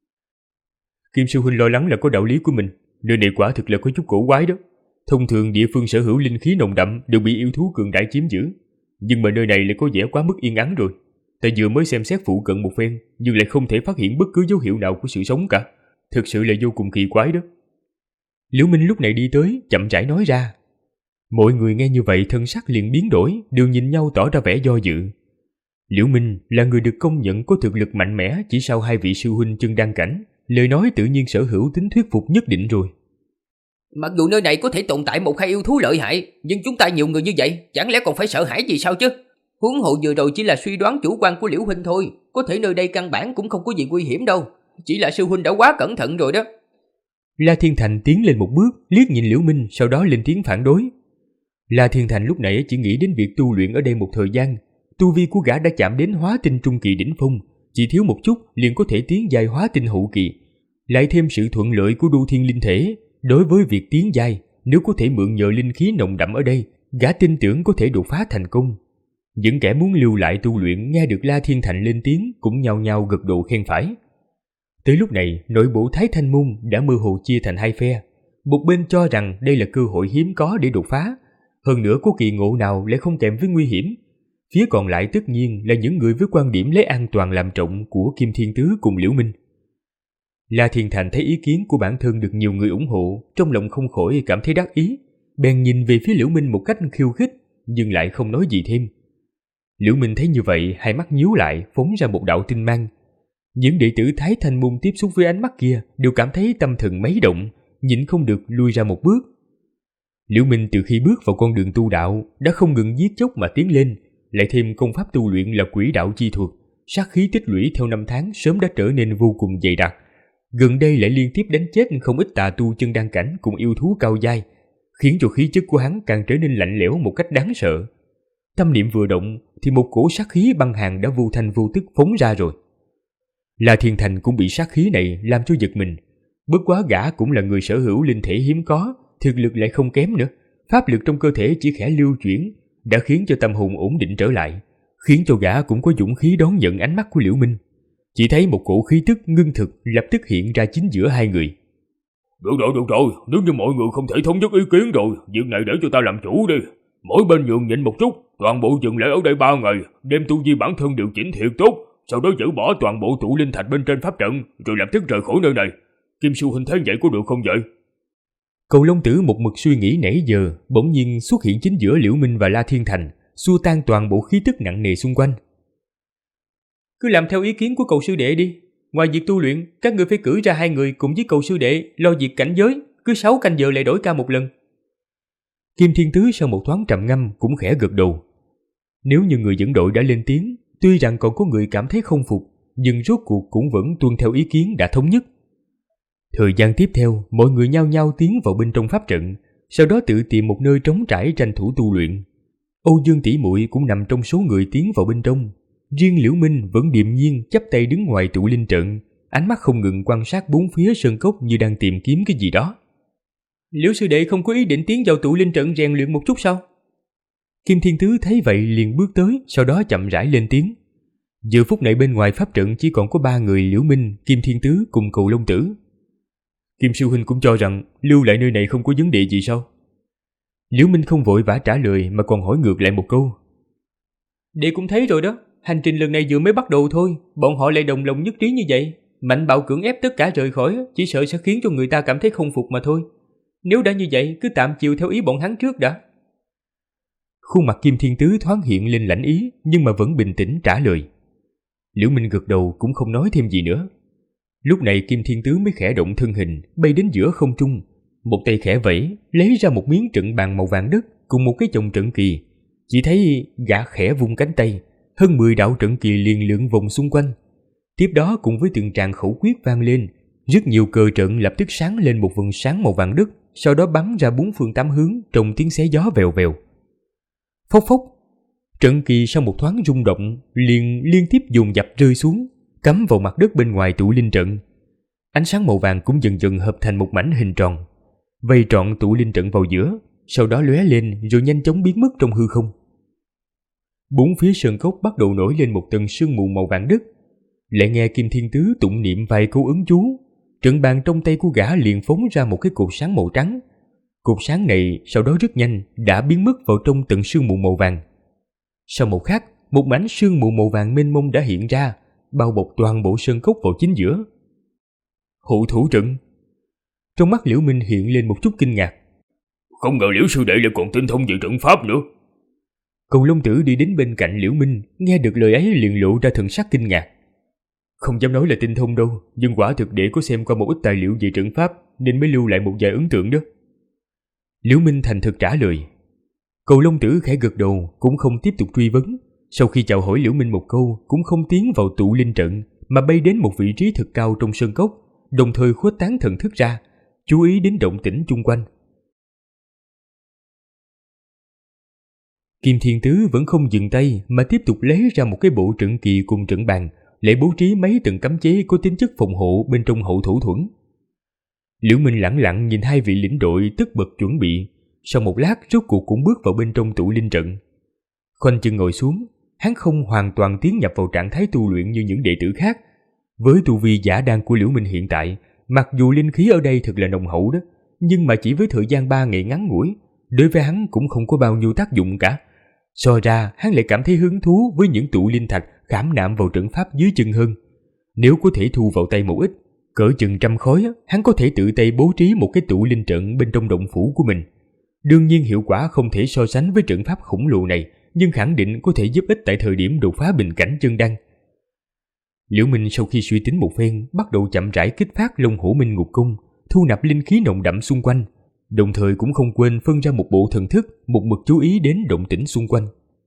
Kim sư huynh lo lắng là có đạo lý của mình, nơi này quả thực là có chút cổ quái đó. Thông thường địa phương sở hữu linh khí nồng đậm đều bị yêu thú cường đại chiếm giữ, nhưng mà nơi này lại có vẻ quá mức yên ắng rồi. Ta vừa mới xem xét phụ cận một phen, nhưng lại không thể phát hiện bất cứ dấu hiệu nào của sự sống cả. Thực sự là vô cùng kỳ quái đó. Liễu Minh lúc này đi tới, chậm rãi nói ra. Mọi người nghe như vậy thân sắc liền biến đổi, đều nhìn nhau tỏ ra vẻ do dự. Liễu Minh là người được công nhận có thực lực mạnh mẽ chỉ sau hai vị sư huynh chân đan cảnh, lời nói tự nhiên sở hữu tính thuyết phục nhất định rồi. Mặc dù nơi này có thể tồn tại một hai yêu thú lợi hại, nhưng chúng ta nhiều người như vậy, chẳng lẽ còn phải sợ hãi gì sao chứ? Huống hộ vừa rồi chỉ là suy đoán chủ quan của Liễu huynh thôi, có thể nơi đây căn bản cũng không có gì nguy hiểm đâu, chỉ là sư huynh đã quá cẩn thận rồi đó. La Thiên Thành tiến lên một bước, liếc nhìn Liễu Minh, sau đó lên tiếng phản đối. La Thiên Thành lúc nãy chỉ nghĩ đến việc tu luyện ở đây một thời gian, tu vi của gã đã chạm đến hóa tinh trung kỳ đỉnh phong, chỉ thiếu một chút liền có thể tiến giai hóa tinh hậu kỳ. Lại thêm sự thuận lợi của đu thiên linh thể, đối với việc tiến giai, nếu có thể mượn nhờ linh khí nồng đậm ở đây, gã tin tưởng có thể đột phá thành công. Những kẻ muốn lưu lại tu luyện nghe được La Thiên Thành lên tiếng cũng nhao nhao gật đầu khen phải. Tới lúc này, nội bộ Thái Thanh Môn đã mơ hồ chia thành hai phe. Một bên cho rằng đây là cơ hội hiếm có để đột phá, hơn nữa có kỳ ngộ nào lại không kèm với nguy hiểm. Phía còn lại tất nhiên là những người với quan điểm lấy an toàn làm trọng của Kim Thiên Tứ cùng Liễu Minh. La Thiên Thành thấy ý kiến của bản thân được nhiều người ủng hộ, trong lòng không khỏi cảm thấy đắc ý, bèn nhìn về phía Liễu Minh một cách khiêu khích, nhưng lại không nói gì thêm. Liễu Minh thấy như vậy, hai mắt nhíu lại, phóng ra một đạo tinh mang. Những đệ tử Thái Thanh Môn tiếp xúc với ánh mắt kia đều cảm thấy tâm thần mấy động, nhịn không được lui ra một bước. Liễu Minh từ khi bước vào con đường tu đạo đã không ngừng giết chóc mà tiến lên, lại thêm công pháp tu luyện là quỷ đạo chi thuật, sát khí tích lũy theo năm tháng sớm đã trở nên vô cùng dày đặc. Gần đây lại liên tiếp đánh chết không ít tà tu chân đan cảnh cùng yêu thú cao giai, khiến cho khí chất của hắn càng trở nên lạnh lẽo một cách đáng sợ. Tâm niệm vừa động thì một cổ sát khí băng hàn đã vô thanh vô tức phóng ra rồi. La Thiên Thành cũng bị sát khí này làm cho giật mình. Bất quá gã cũng là người sở hữu linh thể hiếm có, thực lực lại không kém nữa, pháp lực trong cơ thể chỉ khẽ lưu chuyển đã khiến cho tâm hồn ổn định trở lại, khiến cho gã cũng có dũng khí đón nhận ánh mắt của Liễu Minh. Chỉ thấy một cổ khí tức ngưng thực lập tức hiện ra chính giữa hai người. Được rồi, nếu như mọi người không thể thống nhất ý kiến rồi, việc này để cho ta làm chủ đi. Mỗi bên nhường nhịn một chút, toàn bộ dừng lại ở đây 3 ngày, đem tu vi bản thân điều chỉnh thiệt tốt, sau đó dỡ bỏ toàn bộ tụ linh thạch bên trên pháp trận, rồi lập tức rời khỏi nơi này. Kim sư huynh thấy vậy có được không vậy? Cầu Long Tử một mực suy nghĩ nãy giờ, bỗng nhiên xuất hiện chính giữa Liễu Minh và La Thiên Thành, xua tan toàn bộ khí tức nặng nề xung quanh. Cứ làm theo ý kiến của cậu sư đệ đi. Ngoài việc tu luyện, các người phải cử ra 2 người cùng với cậu sư đệ lo việc cảnh giới, cứ 6 canh giờ lại đổi ca một lần. Kim Thiên Tứ sau một thoáng trầm ngâm cũng khẽ gật đầu. Nếu như người dẫn đội đã lên tiếng, tuy rằng còn có người cảm thấy không phục, nhưng rốt cuộc cũng vẫn tuân theo ý kiến đã thống nhất. Thời gian tiếp theo, mọi người nhao nhao tiến vào bên trong pháp trận, sau đó tự tìm một nơi trống trải tranh thủ tu luyện. Âu Dương tỷ muội cũng nằm trong số người tiến vào bên trong. Riêng Liễu Minh vẫn điềm nhiên chắp tay đứng ngoài tụ linh trận, ánh mắt không ngừng quan sát bốn phía sơn cốc như đang tìm kiếm cái gì đó. Liễu sư đệ không có ý định tiến vào tụ linh trận rèn luyện một chút sao? Kim Thiên Tứ thấy vậy liền bước tới, sau đó chậm rãi lên tiếng. Giờ phút này bên ngoài pháp trận chỉ còn có 3 người Liễu Minh, Kim Thiên Tứ cùng Cầu Long Tử. Kim sư huynh cũng cho rằng lưu lại nơi này không có vấn đề gì sao? Liễu Minh không vội vã trả lời mà còn hỏi ngược lại một câu. Đệ cũng thấy rồi đó, hành trình lần này vừa mới bắt đầu thôi, bọn họ lại đồng lòng nhất trí như vậy, mạnh bạo cưỡng ép tất cả rời khỏi, chỉ sợ sẽ khiến cho người ta cảm thấy không phục mà thôi. Nếu đã như vậy, cứ tạm chịu theo ý bọn hắn trước đã. Khuôn mặt Kim Thiên Tứ thoáng hiện lên lãnh ý, nhưng mà vẫn bình tĩnh trả lời. Liễu Minh gật đầu cũng không nói thêm gì nữa. Lúc này Kim Thiên Tứ mới khẽ động thân hình, bay đến giữa không trung, một tay khẽ vẫy, lấy ra một miếng trận bàn màu vàng đất cùng một cái chồng trận kỳ. Chỉ thấy gã khẽ vung cánh tay, hơn 10 đạo trận kỳ liền lượn vòng xung quanh. Tiếp đó cùng với từng tràng khẩu quyết vang lên, rất nhiều cờ trận lập tức sáng lên một vầng sáng màu vàng đất, sau đó bắn ra 4 phương 8 hướng trong tiếng xé gió vèo vèo. Phốc phốc, trận kỳ sau một thoáng rung động liền liên tiếp dồn dập rơi xuống, cắm vào mặt đất bên ngoài tụ linh trận. Ánh sáng màu vàng cũng dần dần hợp thành một mảnh hình tròn, vây trọn tụ linh trận vào giữa, sau đó lóe lên rồi nhanh chóng biến mất trong hư không. Bốn phía sơn cốc bắt đầu nổi lên một tầng sương mù màu vàng đất. Lại nghe Kim Thiên Tứ tụng niệm vài câu ấn chú, trận bàn trong tay của gã liền phóng ra một cái cột sáng màu trắng. Cột sáng này sau đó rất nhanh đã biến mất vào trong tầng sương mù màu vàng. Sau một khắc, một mảnh sương mù màu vàng mênh mông đã hiện ra, bao bọc toàn bộ sơn cốc vào chính giữa. Hộ thủ trận. Trong mắt Liễu Minh hiện lên một chút kinh ngạc. Không ngờ Liễu sư đệ lại còn tinh thông về trận pháp nữa. Cầu Long Tử đi đến bên cạnh Liễu Minh, nghe được lời ấy liền lộ ra thần sắc kinh ngạc. Không dám nói là tinh thông đâu, nhưng quả thực để có xem qua một ít tài liệu về trận pháp nên mới lưu lại một vài ấn tượng đó. Liễu Minh thành thực trả lời. Cầu Long Tử khẽ gật đầu, cũng không tiếp tục truy vấn. Sau khi chào hỏi Liễu Minh một câu, cũng không tiến vào tụ linh trận, mà bay đến một vị trí thật cao trong sơn cốc, đồng thời khuếch tán thần thức ra, chú ý đến động tĩnh chung quanh. Kim Thiên Tứ vẫn không dừng tay mà tiếp tục lấy ra một cái bộ trận kỳ cùng trận bàn, lại bố trí mấy tầng cấm chế có tính chất phòng hộ bên trong hậu thủ thuẫn. Liễu Minh lẳng lặng nhìn hai vị lĩnh đội tất bật chuẩn bị, sau một lát rốt cuộc cũng bước vào bên trong tụ linh trận. Khoanh chân ngồi xuống, hắn không hoàn toàn tiến nhập vào trạng thái tu luyện như những đệ tử khác. Với tu vi giả đan của Liễu Minh hiện tại, mặc dù linh khí ở đây thật là nồng hậu đó, nhưng mà chỉ với thời gian 3 ngày ngắn ngủi, đối với hắn cũng không có bao nhiêu tác dụng cả. So ra, hắn lại cảm thấy hứng thú với những tụ linh thạch khảm nạm vào trận pháp dưới chân hơn. Nếu có thể thu vào tay một ít, cỡ chừng 100 khối, hắn có thể tự tay bố trí một cái tụ linh trận bên trong động phủ của mình. Đương nhiên hiệu quả không thể so sánh với trận pháp khổng lồ này, nhưng khẳng định có thể giúp ích tại thời điểm đột phá bình cảnh chân đăng. Liễu Minh sau khi suy tính một phen, bắt đầu chậm rãi kích phát Long Hổ Minh Ngục Cung, thu nạp linh khí nồng đậm xung quanh, đồng thời cũng không quên phân ra một bộ thần thức, một mực chú ý đến động tĩnh xung quanh.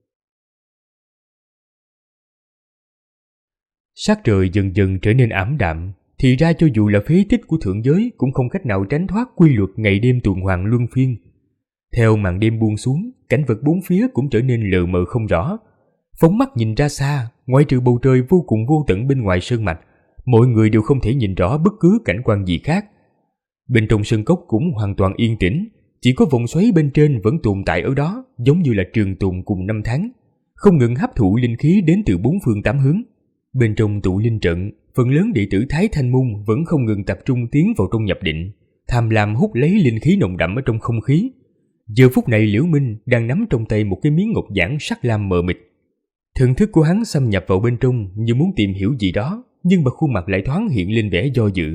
Sắc trời dần dần trở nên ảm đạm, thì ra cho dù là phế tích của thượng giới cũng không cách nào tránh thoát quy luật ngày đêm tuần hoàn luân phiên. Theo màn đêm buông xuống, cảnh vật bốn phía cũng trở nên lờ mờ không rõ. Phóng mắt nhìn ra xa, ngoại trừ bầu trời vô cùng vô tận bên ngoài sơn mạch, mọi người đều không thể nhìn rõ bất cứ cảnh quan gì khác. Bên trong sơn cốc cũng hoàn toàn yên tĩnh, chỉ có vòng xoáy bên trên vẫn tồn tại ở đó, giống như là trường tồn cùng năm tháng, không ngừng hấp thụ linh khí đến từ bốn phương tám hướng. Bên trong tụ linh trận, phần lớn đệ tử Thái Thanh Môn vẫn không ngừng tập trung tiến vào trong nhập định, tham lam hút lấy linh khí nồng đậm ở trong không khí. Giờ phút này Liễu Minh đang nắm trong tay một cái miếng ngọc giản sắc lam mờ mịt. Thần thức của hắn xâm nhập vào bên trong như muốn tìm hiểu gì đó, nhưng mà khuôn mặt lại thoáng hiện lên vẻ do dự.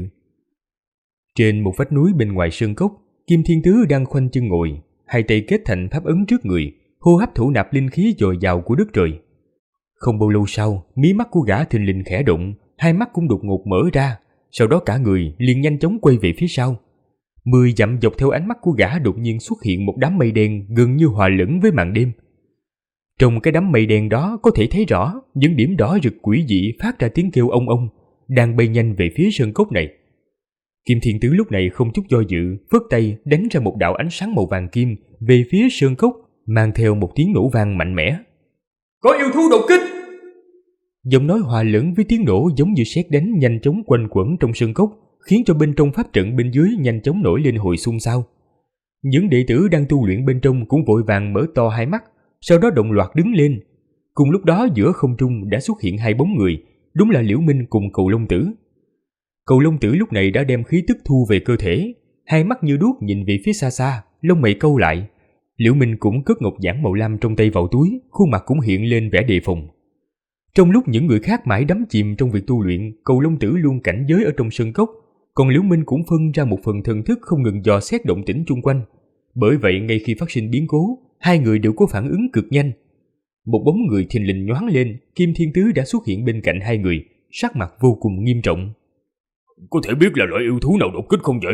Trên một vách núi bên ngoài sơn cốc, Kim Thiên Tứ đang khoanh chân ngồi, hai tay kết thành pháp ấn trước người, hô hấp thổ nạp linh khí dồi dào của đất trời. Không bao lâu sau, mí mắt của gã thình lình khẽ động, hai mắt cũng đột ngột mở ra, sau đó cả người liền nhanh chóng quay về phía sau. 10 dặm dọc theo ánh mắt của gã đột nhiên xuất hiện một đám mây đen gần như hòa lẫn với màn đêm. Trong cái đám mây đen đó có thể thấy rõ những điểm đỏ rực quỷ dị phát ra tiếng kêu ông đang bay nhanh về phía sơn cốc này. Kim Thiên Tứ lúc này không chút do dự, phất tay đánh ra một đạo ánh sáng màu vàng kim về phía sơn cốc, mang theo một tiếng nổ vang mạnh mẽ. Có yêu thú đột kích! Giọng nói hòa lẫn với tiếng nổ giống như sét đánh nhanh chóng quanh quẩn trong sơn cốc, khiến cho bên trong pháp trận bên dưới nhanh chóng nổi lên hồi xôn xao. Những đệ tử đang tu luyện bên trong cũng vội vàng mở to hai mắt, sau đó đồng loạt đứng lên. Cùng lúc đó giữa không trung đã xuất hiện hai bóng người, đúng là Liễu Minh cùng Cầu Long Tử. Cầu Long Tử lúc này đã đem khí tức thu về cơ thể, hai mắt như đuốc nhìn về phía xa xa, lông mày câu lại. Liễu Minh cũng cất ngọc giản màu lam trong tay vào túi, khuôn mặt cũng hiện lên vẻ đề phòng. Trong lúc những người khác mãi đắm chìm trong việc tu luyện, Cầu Long Tử luôn cảnh giới ở trong sơn cốc, còn Liễu Minh cũng phân ra một phần thần thức không ngừng dò xét động tĩnh chung quanh. Bởi vậy ngay khi phát sinh biến cố, hai người đều có phản ứng cực nhanh. Một bóng người thình lình nhoáng lên, Kim Thiên Tứ đã xuất hiện bên cạnh hai người, sắc mặt vô cùng nghiêm trọng. Có thể biết là loại yêu thú nào đột kích không vậy?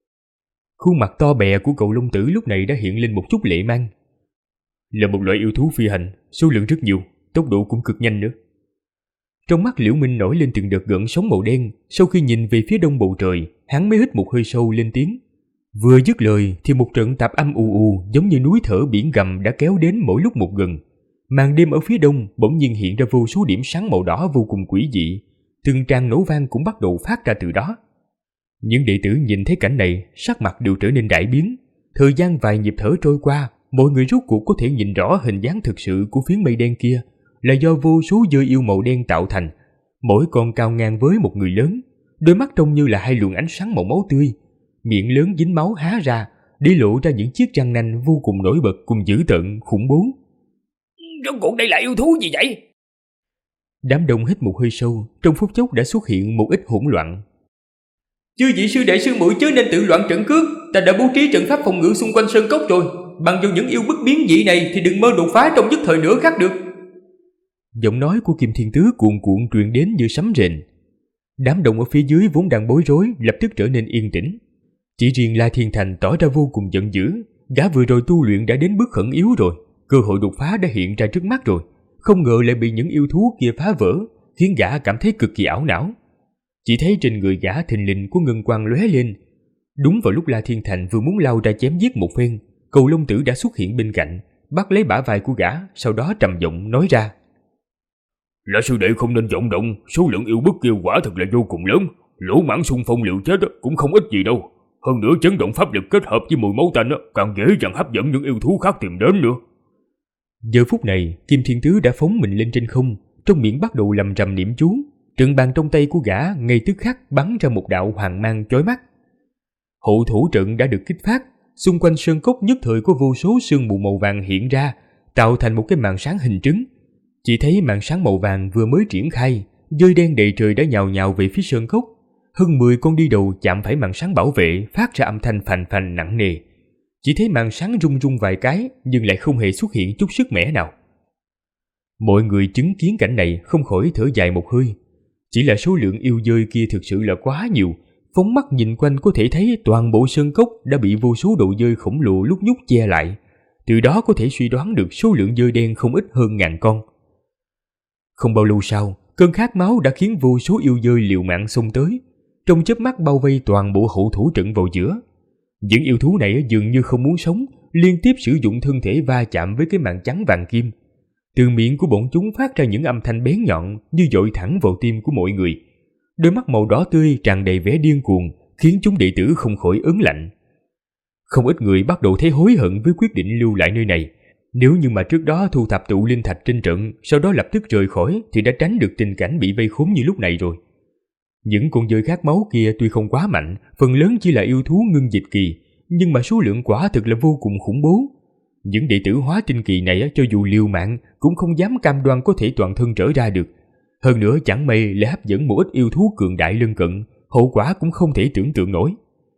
Khuôn mặt to bè của Cầu Long Tử lúc này đã hiện lên một chút lệ mang. Là một loại yêu thú phi hành, số lượng rất nhiều, tốc độ cũng cực nhanh nữa. Trong mắt Liễu Minh nổi lên từng đợt gợn sóng màu đen, sau khi nhìn về phía đông bầu trời, hắn mới hít một hơi sâu lên tiếng. Vừa dứt lời thì một trận tạp âm ù ù giống như núi thở biển gầm đã kéo đến mỗi lúc một gần. Màn đêm ở phía đông bỗng nhiên hiện ra vô số điểm sáng màu đỏ vô cùng quỷ dị, từng tràng nổ vang cũng bắt đầu phát ra từ đó. Những đệ tử nhìn thấy cảnh này, sắc mặt đều trở nên đại biến. Thời gian vài nhịp thở trôi qua, mọi người rốt cuộc có thể nhìn rõ hình dáng thực sự của phiến mây đen kia là do vô số dơi yêu màu đen tạo thành, mỗi con cao ngang với một người lớn, đôi mắt trông như là hai luồng ánh sáng màu máu tươi, miệng lớn dính máu há ra để lộ ra những chiếc răng nanh vô cùng nổi bật cùng dữ tợn khủng bố. Rốt cuộc đây là yêu thú gì vậy? Đám đông hít một hơi sâu, trong phút chốc đã xuất hiện một ít hỗn loạn. Chư vị sư đệ sư muội chớ nên tự loạn trận cước, ta đã bố trí trận pháp phòng ngự xung quanh sơn cốc rồi, bằng vào những yêu bức biến dị này thì đừng mơ đột phá trong nhất thời nửa khắc được. Giọng nói của Kim Thiên Tứ cuồn cuộn truyền đến như sấm rền. Đám đông ở phía dưới vốn đang bối rối lập tức trở nên yên tĩnh. Chỉ riêng La Thiên Thành tỏ ra vô cùng giận dữ, gã vừa rồi tu luyện đã đến bước khẩn yếu rồi, cơ hội đột phá đã hiện ra trước mắt rồi, không ngờ lại bị những yêu thú kia phá vỡ, khiến gã cảm thấy cực kỳ ảo não. Chỉ thấy trên người gã thình lình có ngân quang lóe lên. Đúng vào lúc La Thiên Thành vừa muốn lao ra chém giết một phen, Cầu Long Tử đã xuất hiện bên cạnh, bắt lấy bả vai của gã, sau đó trầm giọng nói ra: "Là sư đệ không nên vọng động, số lượng yêu bức kia quả thật là vô cùng lớn, lỗ mãng xung phong liều chết cũng không ít gì đâu. Hơn nữa chấn động pháp lực kết hợp với mùi máu tanh càng dễ dàng hấp dẫn những yêu thú khác tìm đến nữa." Giờ phút này, Kim Thiên Tứ đã phóng mình lên trên không, trong miệng bắt đầu lầm rầm niệm chú. Trận bàn trong tay của gã ngay tức khắc bắn ra một đạo hoàng mang chói mắt. Hộ thủ trận đã được kích phát, xung quanh sơn cốc nhất thời có vô số sương mù màu vàng hiện ra, tạo thành một cái màn sáng hình trứng. Chỉ thấy màn sáng màu vàng vừa mới triển khai, dơi đen đầy trời đã nhào nhào về phía sơn cốc. Hơn 10 con đi đầu chạm phải màn sáng bảo vệ, phát ra âm thanh phành phành nặng nề. Chỉ thấy màn sáng rung rung vài cái, nhưng lại không hề xuất hiện chút sức mẻ nào. Mọi người chứng kiến cảnh này không khỏi thở dài một hơi. Chỉ là số lượng yêu dơi kia thực sự là quá nhiều, phóng mắt nhìn quanh có thể thấy toàn bộ sơn cốc đã bị vô số đầu dơi khổng lồ lúc nhúc che lại. Từ đó có thể suy đoán được số lượng dơi đen không ít hơn 1000 con. Không bao lâu sau, cơn khát máu đã khiến vô số yêu dơi liều mạng xông tới, trong chớp mắt bao vây toàn bộ hậu thủ trận vào giữa. Những yêu thú này dường như không muốn sống, liên tiếp sử dụng thân thể va chạm với cái màn trắng vàng kim. Từ miệng của bọn chúng phát ra những âm thanh bén nhọn như dội thẳng vào tim của mọi người. Đôi mắt màu đỏ tươi tràn đầy vẻ điên cuồng, khiến chúng đệ tử không khỏi ớn lạnh. Không ít người bắt đầu thấy hối hận với quyết định lưu lại nơi này. Nếu như mà trước đó thu thập tụ linh thạch trên trận, sau đó lập tức rời khỏi thì đã tránh được tình cảnh bị vây khốn như lúc này rồi. Những con dơi khát máu kia tuy không quá mạnh, phần lớn chỉ là yêu thú ngưng dịch kỳ, nhưng mà số lượng quả thực là vô cùng khủng bố. Những đệ tử hóa tinh kỳ này cho dù liều mạng cũng không dám cam đoan có thể toàn thân trở ra được. Hơn nữa chẳng may lại hấp dẫn một ít yêu thú cường đại lân cận, hậu quả cũng không thể tưởng tượng nổi.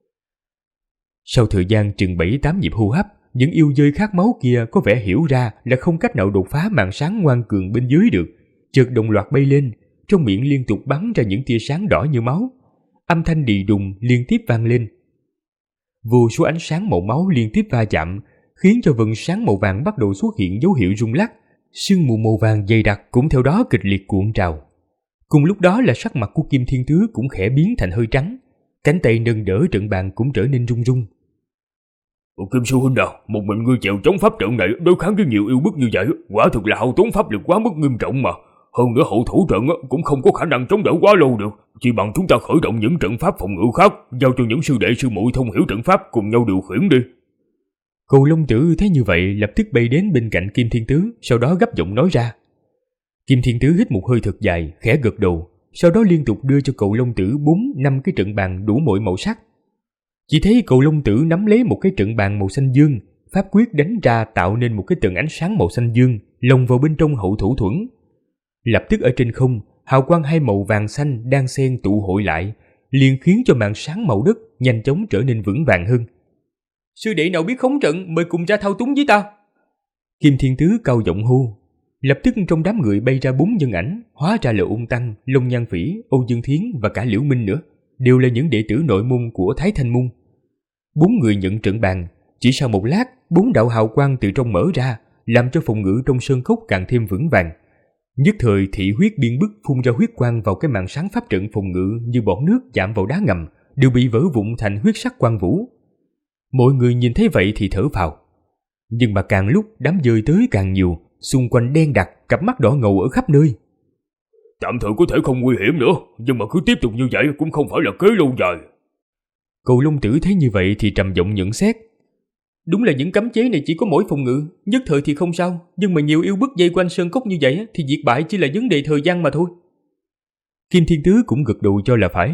Sau thời gian chừng 7-8 nhịp hô hấp, những yêu dơi khát máu kia có vẻ hiểu ra là không cách nào đột phá màn sáng ngoan cường bên dưới được, chợt đồng loạt bay lên, trong miệng liên tục bắn ra những tia sáng đỏ như máu. Âm thanh đì đùng liên tiếp vang lên. Vô số ánh sáng màu máu liên tiếp va chạm, khiến cho vầng sáng màu vàng bắt đầu xuất hiện dấu hiệu rung lắc. Sương mù màu vàng dày đặc cũng theo đó kịch liệt cuộn trào. Cùng lúc đó là sắc mặt của Kim Thiên Tứ cũng khẽ biến thành hơi trắng, cánh tay nâng đỡ trận bàn cũng trở nên rung rung. Kim sư huynh nào, một mình ngươi chèo chống pháp trận này đối kháng với nhiều yêu bức như vậy, quả thực là hao tốn pháp lực quá mức nghiêm trọng mà. Hơn nữa hậu thủ trận cũng không có khả năng chống đỡ quá lâu được, chỉ bằng chúng ta khởi động những trận pháp phòng ngự khác, giao cho những sư đệ sư muội thông hiểu trận pháp cùng nhau điều khiển đi. Cầu Long Tử thấy như vậy lập tức bay đến bên cạnh Kim Thiên Tứ, sau đó gấp giọng nói ra. Kim Thiên Tứ hít một hơi thật dài, khẽ gật đầu, sau đó liên tục đưa cho Cầu Long Tử 4-5 cái trận bàn đủ mọi màu sắc. Chỉ thấy Cầu Long Tử nắm lấy một cái trận bàn màu xanh dương, pháp quyết đánh ra tạo nên một cái tầng ánh sáng màu xanh dương lồng vào bên trong hậu thủ thuẫn. Lập tức ở trên không, hào quang hai màu vàng xanh đang xen tụ hội lại, liền khiến cho màn sáng màu đất nhanh chóng trở nên vững vàng hơn. Sư đệ nào biết khống trận, mời cùng ra thao túng với ta. Kim Thiên Tứ cao giọng hô. Lập tức trong đám người bay ra 4 nhân ảnh, hóa ra là Ung Tăng, Long Nhan Phỉ, Âu Dương Thiến và cả Liễu Minh nữa, đều là những đệ tử nội môn của Thái Thanh Môn. 4 người nhận trận bàn, chỉ sau một lát, 4 đạo hào quang từ trong mở ra, làm cho phòng ngự trong sơn cốc càng thêm vững vàng. Nhất thời thị huyết biên bức phun ra huyết quang vào cái màn sáng pháp trận phòng ngự như bọt nước chạm vào đá ngầm, đều bị vỡ vụn thành huyết sắc quang vũ. Mọi người nhìn thấy vậy thì thở phào. Nhưng mà càng lúc đám dơi tới càng nhiều, xung quanh đen đặc, cặp mắt đỏ ngầu ở khắp nơi. Tạm thời có thể không nguy hiểm nữa, nhưng mà cứ tiếp tục như vậy cũng không phải là kế lâu dài. Cậu Long Tử thấy như vậy thì trầm giọng nhận xét. Đúng là những cấm chế này chỉ có mỗi phòng ngự, nhất thời thì không sao, nhưng mà nhiều yêu bức dây quanh sơn cốc như vậy thì diệt bại chỉ là vấn đề thời gian mà thôi. Kim Thiên Tứ cũng gật đầu cho là phải.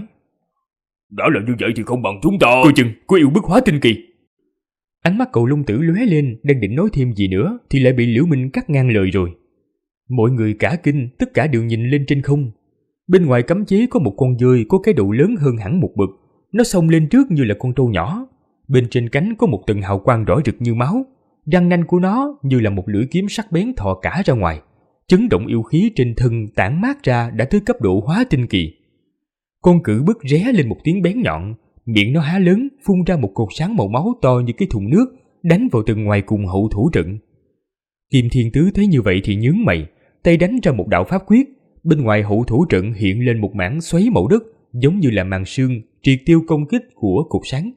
Đã là như vậy thì không bằng chúng ta. Coi chừng, có yêu bức hóa tinh kỳ. Ánh mắt cậu Long Tử lóe lên, đang định nói thêm gì nữa thì lại bị Liễu Minh cắt ngang lời rồi. Mọi người cả kinh, tất cả đều nhìn lên trên không. Bên ngoài cấm chế có một con dơi có cái đầu lớn hơn hẳn một bậc. Nó xông lên trước như là con trâu nhỏ. Bên trên cánh có một tầng hào quang đỏ rực như máu. Răng nanh của nó như là một lưỡi kiếm sắc bén thò cả ra ngoài. Chấn động yêu khí trên thân tản mát ra đã tới cấp độ hóa tinh kỳ. Con cự bức ré lên một tiếng bén nhọn, miệng nó há lớn phun ra một cột sáng màu máu to như cái thùng nước, đánh vào tầng ngoài cùng hậu thủ trận. Kim Thiên Tứ thấy như vậy thì nhướng mày, tay đánh ra một đạo pháp quyết, bên ngoài hậu thủ trận hiện lên một mảng xoáy màu đất, giống như là màn sương triệt tiêu công kích của cột sáng.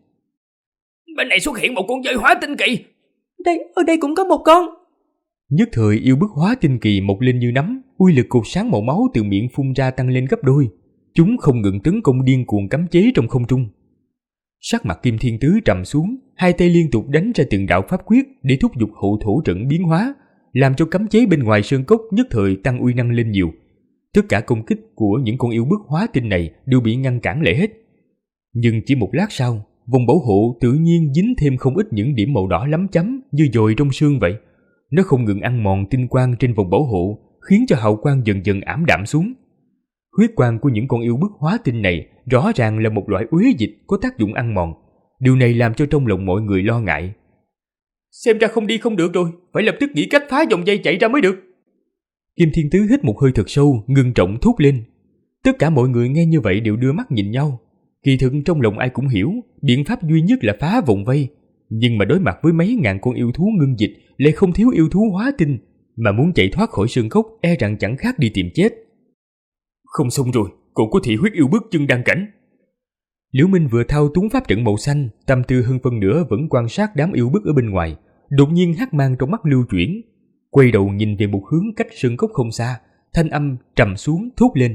Bên này xuất hiện một con dơi hóa tinh kỳ. Ở đây cũng có một con. Nhất thời yêu bức hóa tinh kỳ mọc lên như nấm, uy lực cột sáng màu máu từ miệng phun ra tăng lên gấp đôi. Chúng không ngừng tấn công điên cuồng cấm chế trong không trung. Sắc mặt Kim Thiên Tứ trầm xuống, hai tay liên tục đánh ra từng đạo pháp quyết để thúc giục hậu thổ trận biến hóa, làm cho cấm chế bên ngoài sơn cốc nhất thời tăng uy năng lên nhiều. Tất cả công kích của những con yêu bức hóa tinh này đều bị ngăn cản lại hết. Nhưng chỉ một lát sau, vùng bảo hộ tự nhiên dính thêm không ít những điểm màu đỏ lấm chấm như dồi trong xương vậy. Nó không ngừng ăn mòn tinh quang trên vòng bảo hộ, khiến cho hào quang dần dần ảm đạm xuống. Huyết quang của những con yêu bức hóa tinh này rõ ràng là một loại uế dịch có tác dụng ăn mòn. Điều này làm cho trong lòng mọi người lo ngại. Xem ra không đi không được rồi, phải lập tức nghĩ cách phá dòng dây chạy ra mới được. Kim Thiên Tứ hít một hơi thật sâu, ngưng trọng thốt lên. Tất cả mọi người nghe như vậy đều đưa mắt nhìn nhau. Kỳ thực trong lòng ai cũng hiểu, biện pháp duy nhất là phá vòng vây. Nhưng mà đối mặt với mấy ngàn con yêu thú ngưng dịch lại không thiếu yêu thú hóa tinh, mà muốn chạy thoát khỏi sơn cốc e rằng chẳng khác đi tìm chết. Không xong rồi, còn có thị huyết yêu bức chân đan cảnh. Liễu Minh vừa thao túng pháp trận màu xanh, tâm tư hơn phân nửa vẫn quan sát đám yêu bức ở bên ngoài. Đột nhiên hắc mang trong mắt lưu chuyển, quay đầu nhìn về một hướng cách sơn cốc không xa, thanh âm trầm xuống thốt lên.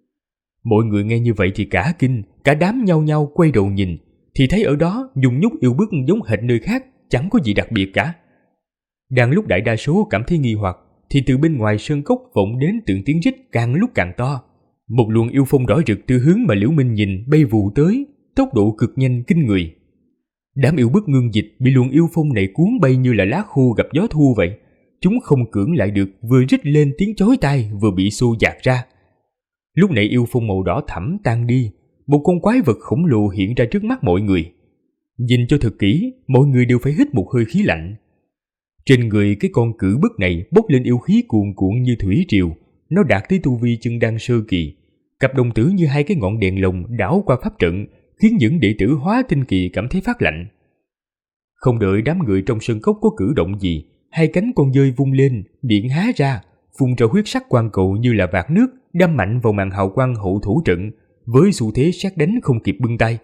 Mọi người nghe như vậy thì cả kinh, cả đám nhao nhao quay đầu nhìn, thì thấy ở đó dùng nhúc yêu bức giống hệt nơi khác, chẳng có gì đặc biệt cả. Đang lúc đại đa số cảm thấy nghi hoặc, thì từ bên ngoài sơn cốc vọng đến từng tiếng rít càng lúc càng to. Một luồng yêu phong đỏ rực từ hướng mà Liễu Minh nhìn bay vù tới, tốc độ cực nhanh kinh người. Đám yêu bức ngưng dịch bị luồng yêu phong này cuốn bay như là lá khô gặp gió thu vậy. Chúng không cưỡng lại được, vừa rít lên tiếng chói tai vừa bị xô dạt ra. Lúc này yêu phong màu đỏ thẫm tan đi, một con quái vật khổng lồ hiện ra trước mắt mọi người. Nhìn cho thật kỹ, mọi người đều phải hít một hơi khí lạnh. Trên người cái con cử bức này bốc lên yêu khí cuồn cuộn như thủy triều, nó đạt tới tu vi chân đan sơ kỳ. Cặp đồng tử như hai cái ngọn đèn lồng đảo qua pháp trận, khiến những đệ tử hóa tinh kỳ cảm thấy phát lạnh. Không đợi đám người trong sân cốc có cử động gì, hai cánh con dơi vung lên, miệng há ra, phun ra huyết sắc quang cầu như là vạt nước, đâm mạnh vào màn hào quang hậu thủ trận, với xu thế sát đánh không kịp bưng tay.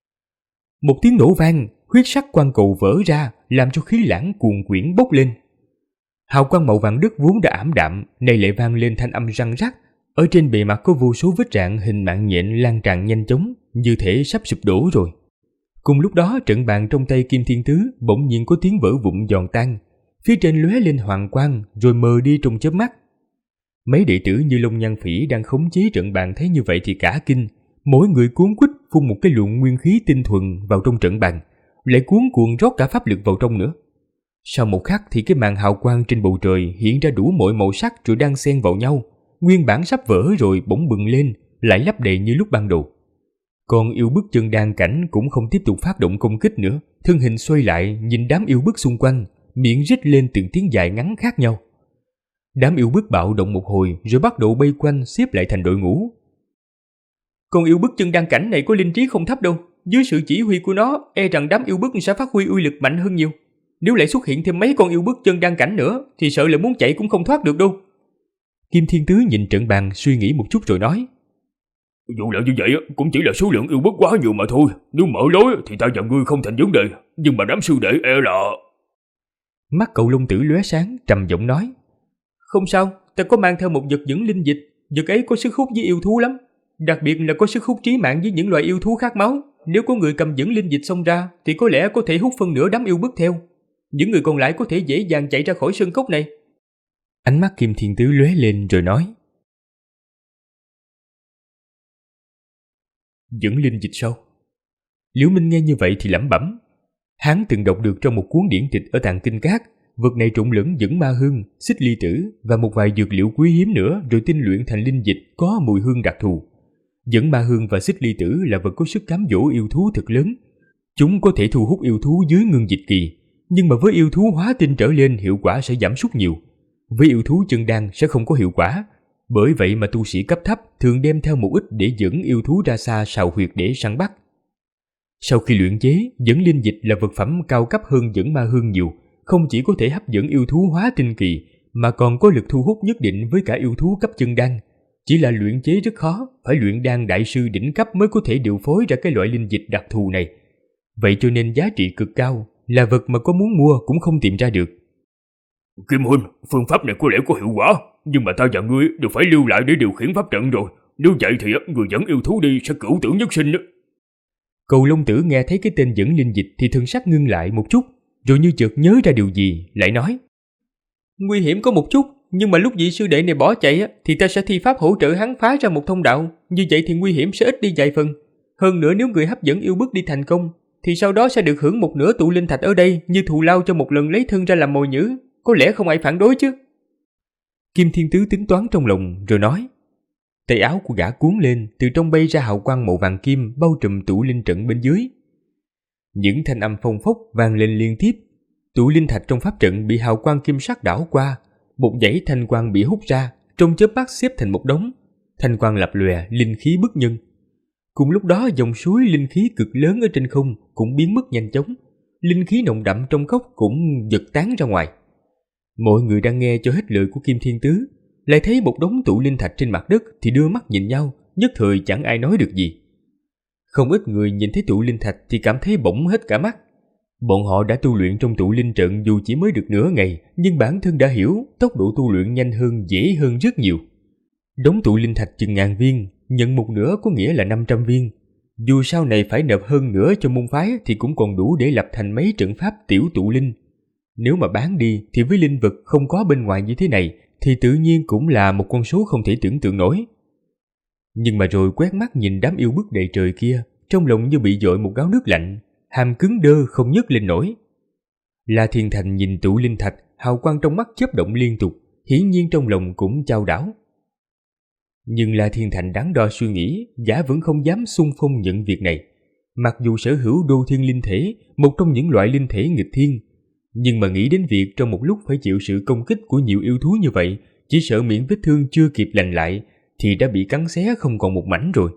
Một tiếng nổ vang, huyết sắc quang cầu vỡ ra, làm cho khí lãng cuồn quyển bốc lên. Hào quang màu vàng đất vốn đã ảm đạm, nay lại vang lên thanh âm răng rắc. Ở trên bề mặt có vô số vết rạn hình mạng nhện lan tràn nhanh chóng, như thể sắp sụp đổ rồi. Cùng lúc đó, trận bàn trong tay Kim Thiên Tứ bỗng nhiên có tiếng vỡ vụn giòn tan, phía trên lóe lên hoàng quang rồi mờ đi trong chớp mắt. Mấy đệ tử như Long Nhan Phỉ đang khống chế trận bàn thấy như vậy thì cả kinh, mỗi người cuốn quýt phun một cái luồng nguyên khí tinh thuần vào trong trận bàn, lại cuốn cuồng rót cả pháp lực vào trong nữa. Sau một khắc thì cái màn hào quang trên bầu trời hiện ra đủ mọi màu sắc rồi đang xen vào nhau, nguyên bản sắp vỡ rồi bỗng bừng lên, lại lấp đầy như lúc ban đầu. Còn yêu bức chân đan cảnh cũng không tiếp tục phát động công kích nữa, thân hình xoay lại nhìn đám yêu bức xung quanh, miệng rít lên từng tiếng dài ngắn khác nhau. Đám yêu bức bạo động một hồi rồi bắt đầu bay quanh xếp lại thành đội ngũ. Con yêu bức chân đan cảnh này có linh trí không thấp đâu, dưới sự chỉ huy của nó e rằng đám yêu bức sẽ phát huy uy lực mạnh hơn nhiều. Nếu lại xuất hiện thêm mấy con yêu bức chân đan cảnh nữa thì sợ là muốn chạy cũng không thoát được đâu. Kim Thiên Tứ nhìn trận bàn suy nghĩ một chút rồi nói. Dù là như vậy cũng chỉ là số lượng yêu bức quá nhiều mà thôi. Nếu mở lối thì ta và ngươi không thành vấn đề, nhưng mà đám sư đệ e là... Mắt cậu Long Tử lóe sáng trầm giọng nói. Không sao, ta có mang theo một vật dẫn linh dịch, Vật ấy có sức hút với yêu thú lắm, đặc biệt là có sức hút chí mạng với những loài yêu thú khát máu. Nếu có người cầm dẫn linh dịch xông ra thì có lẽ có thể hút phân nửa đám yêu bức theo. Những người còn lại có thể dễ dàng chạy ra khỏi sơn cốc này. Ánh mắt Kim Thiên Tứ lóe lên rồi nói: Dẫn linh dịch sao? Liễu Minh nghe như vậy thì lẩm bẩm. Hắn từng đọc được trong một cuốn điển tịch ở Tàng Kinh Các, vật này trộn lẫn dẫn ma hương, xích ly tử và một vài dược liệu quý hiếm nữa rồi tinh luyện thành linh dịch có mùi hương đặc thù. Dẫn ma hương và xích ly tử là vật có sức cám dỗ yêu thú thật lớn. Chúng có thể thu hút yêu thú dưới ngưng dịch kỳ, nhưng mà với yêu thú hóa tinh trở lên hiệu quả sẽ giảm sút nhiều. Với yêu thú chân đan sẽ không có hiệu quả. Bởi vậy mà tu sĩ cấp thấp thường đem theo một ít để dẫn yêu thú ra xa sào huyệt để săn bắt. Sau khi luyện chế, dẫn linh dịch là vật phẩm cao cấp hơn dẫn ma hương nhiều, không chỉ có thể hấp dẫn yêu thú hóa tinh kỳ, mà còn có lực thu hút nhất định với cả yêu thú cấp chân đan. Chỉ là luyện chế rất khó, phải luyện đan đại sư đỉnh cấp mới có thể điều phối ra cái loại linh dịch đặc thù này. Vậy cho nên giá trị cực cao, là vật mà có muốn mua cũng không tìm ra được. Kim huynh, phương pháp này có lẽ có hiệu quả, nhưng mà ta và ngươi đều phải lưu lại để điều khiển pháp trận rồi. Nếu vậy thì người dẫn yêu thú đi sẽ cửu tử nhất sinh đó. Cầu Long Tử nghe thấy cái tên dẫn linh dịch thì thân sắc ngưng lại một chút, rồi như chợt nhớ ra điều gì, lại nói: Nguy hiểm có một chút, nhưng mà lúc vị sư đệ này bỏ chạy thì ta sẽ thi pháp hỗ trợ hắn phá ra một thông đạo, như vậy thì nguy hiểm sẽ ít đi vài phần. Hơn nữa nếu người hấp dẫn yêu bức đi thành công, thì sau đó sẽ được hưởng một nửa tụ linh thạch ở đây như thù lao cho một lần lấy thân ra làm mồi nhử, có lẽ không ai phản đối chứ. Kim Thiên Tứ tính toán trong lòng rồi nói. Tay áo của gã cuốn lên, từ trong bay ra hào quang màu vàng kim bao trùm tụ linh trận bên dưới. Những thanh âm phong phốc vang lên liên tiếp. Tụ linh thạch trong pháp trận bị hào quang kim sắc đảo qua, một dãy thanh quang bị hút ra, trong chớp mắt xếp thành một đống. Thanh quang lập lòe, linh khí bức nhân. Cùng lúc đó dòng suối linh khí cực lớn ở trên không cũng biến mất nhanh chóng. Linh khí nồng đậm trong cốc cũng giật tán ra ngoài. Mọi người đang nghe cho hết lời của Kim Thiên Tứ, lại thấy một đống tụ linh thạch trên mặt đất thì đưa mắt nhìn nhau, nhất thời chẳng ai nói được gì. Không ít người nhìn thấy tụ linh thạch thì cảm thấy bỗng hết cả mắt. Bọn họ đã tu luyện trong tụ linh trận dù chỉ mới được nửa ngày, nhưng bản thân đã hiểu tốc độ tu luyện nhanh hơn, dễ hơn rất nhiều. Đống tụ linh thạch chừng 1000 viên, nhận một nửa có nghĩa là 500 viên. Dù sau này phải nộp hơn nữa cho môn phái thì cũng còn đủ để lập thành mấy trận pháp tiểu tụ linh. Nếu mà bán đi thì với linh vật không có bên ngoài như thế này thì tự nhiên cũng là một con số không thể tưởng tượng nổi. Nhưng mà rồi quét mắt nhìn đám yêu bức đầy trời kia, trong lòng như bị dội một gáo nước lạnh, hàm cứng đơ không nhấc lên nổi. La Thiên Thành nhìn tụ linh thạch, hào quang trong mắt chớp động liên tục, hiển nhiên trong lòng cũng chao đảo. Nhưng La Thiên Thành đắn đo suy nghĩ, gã vẫn không dám xung phong nhận việc này. Mặc dù sở hữu đô thiên linh thể, một trong những loại linh thể nghịch thiên, nhưng mà nghĩ đến việc trong một lúc phải chịu sự công kích của nhiều yêu thú như vậy, chỉ sợ miệng vết thương chưa kịp lành lại thì đã bị cắn xé không còn một mảnh rồi.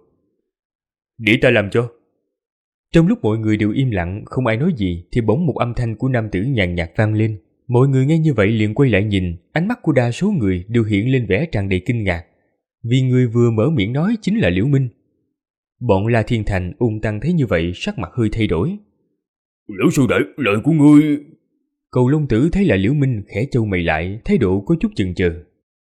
Để ta làm cho. Trong lúc mọi người đều im lặng, không ai nói gì thì bỗng một âm thanh của nam tử nhàn nhạt vang lên. Mọi người nghe như vậy liền quay lại nhìn, ánh mắt của đa số người đều hiện lên vẻ tràn đầy kinh ngạc, vì người vừa mở miệng nói chính là Liễu Minh. Bọn La Thiên Thành ung tăng thấy như vậy, sắc mặt hơi thay đổi. Liễu sư đệ, lời của ngươi... Cầu Long Tử thấy là Liễu Minh, khẽ chau mày lại, thái độ có chút chần chờ.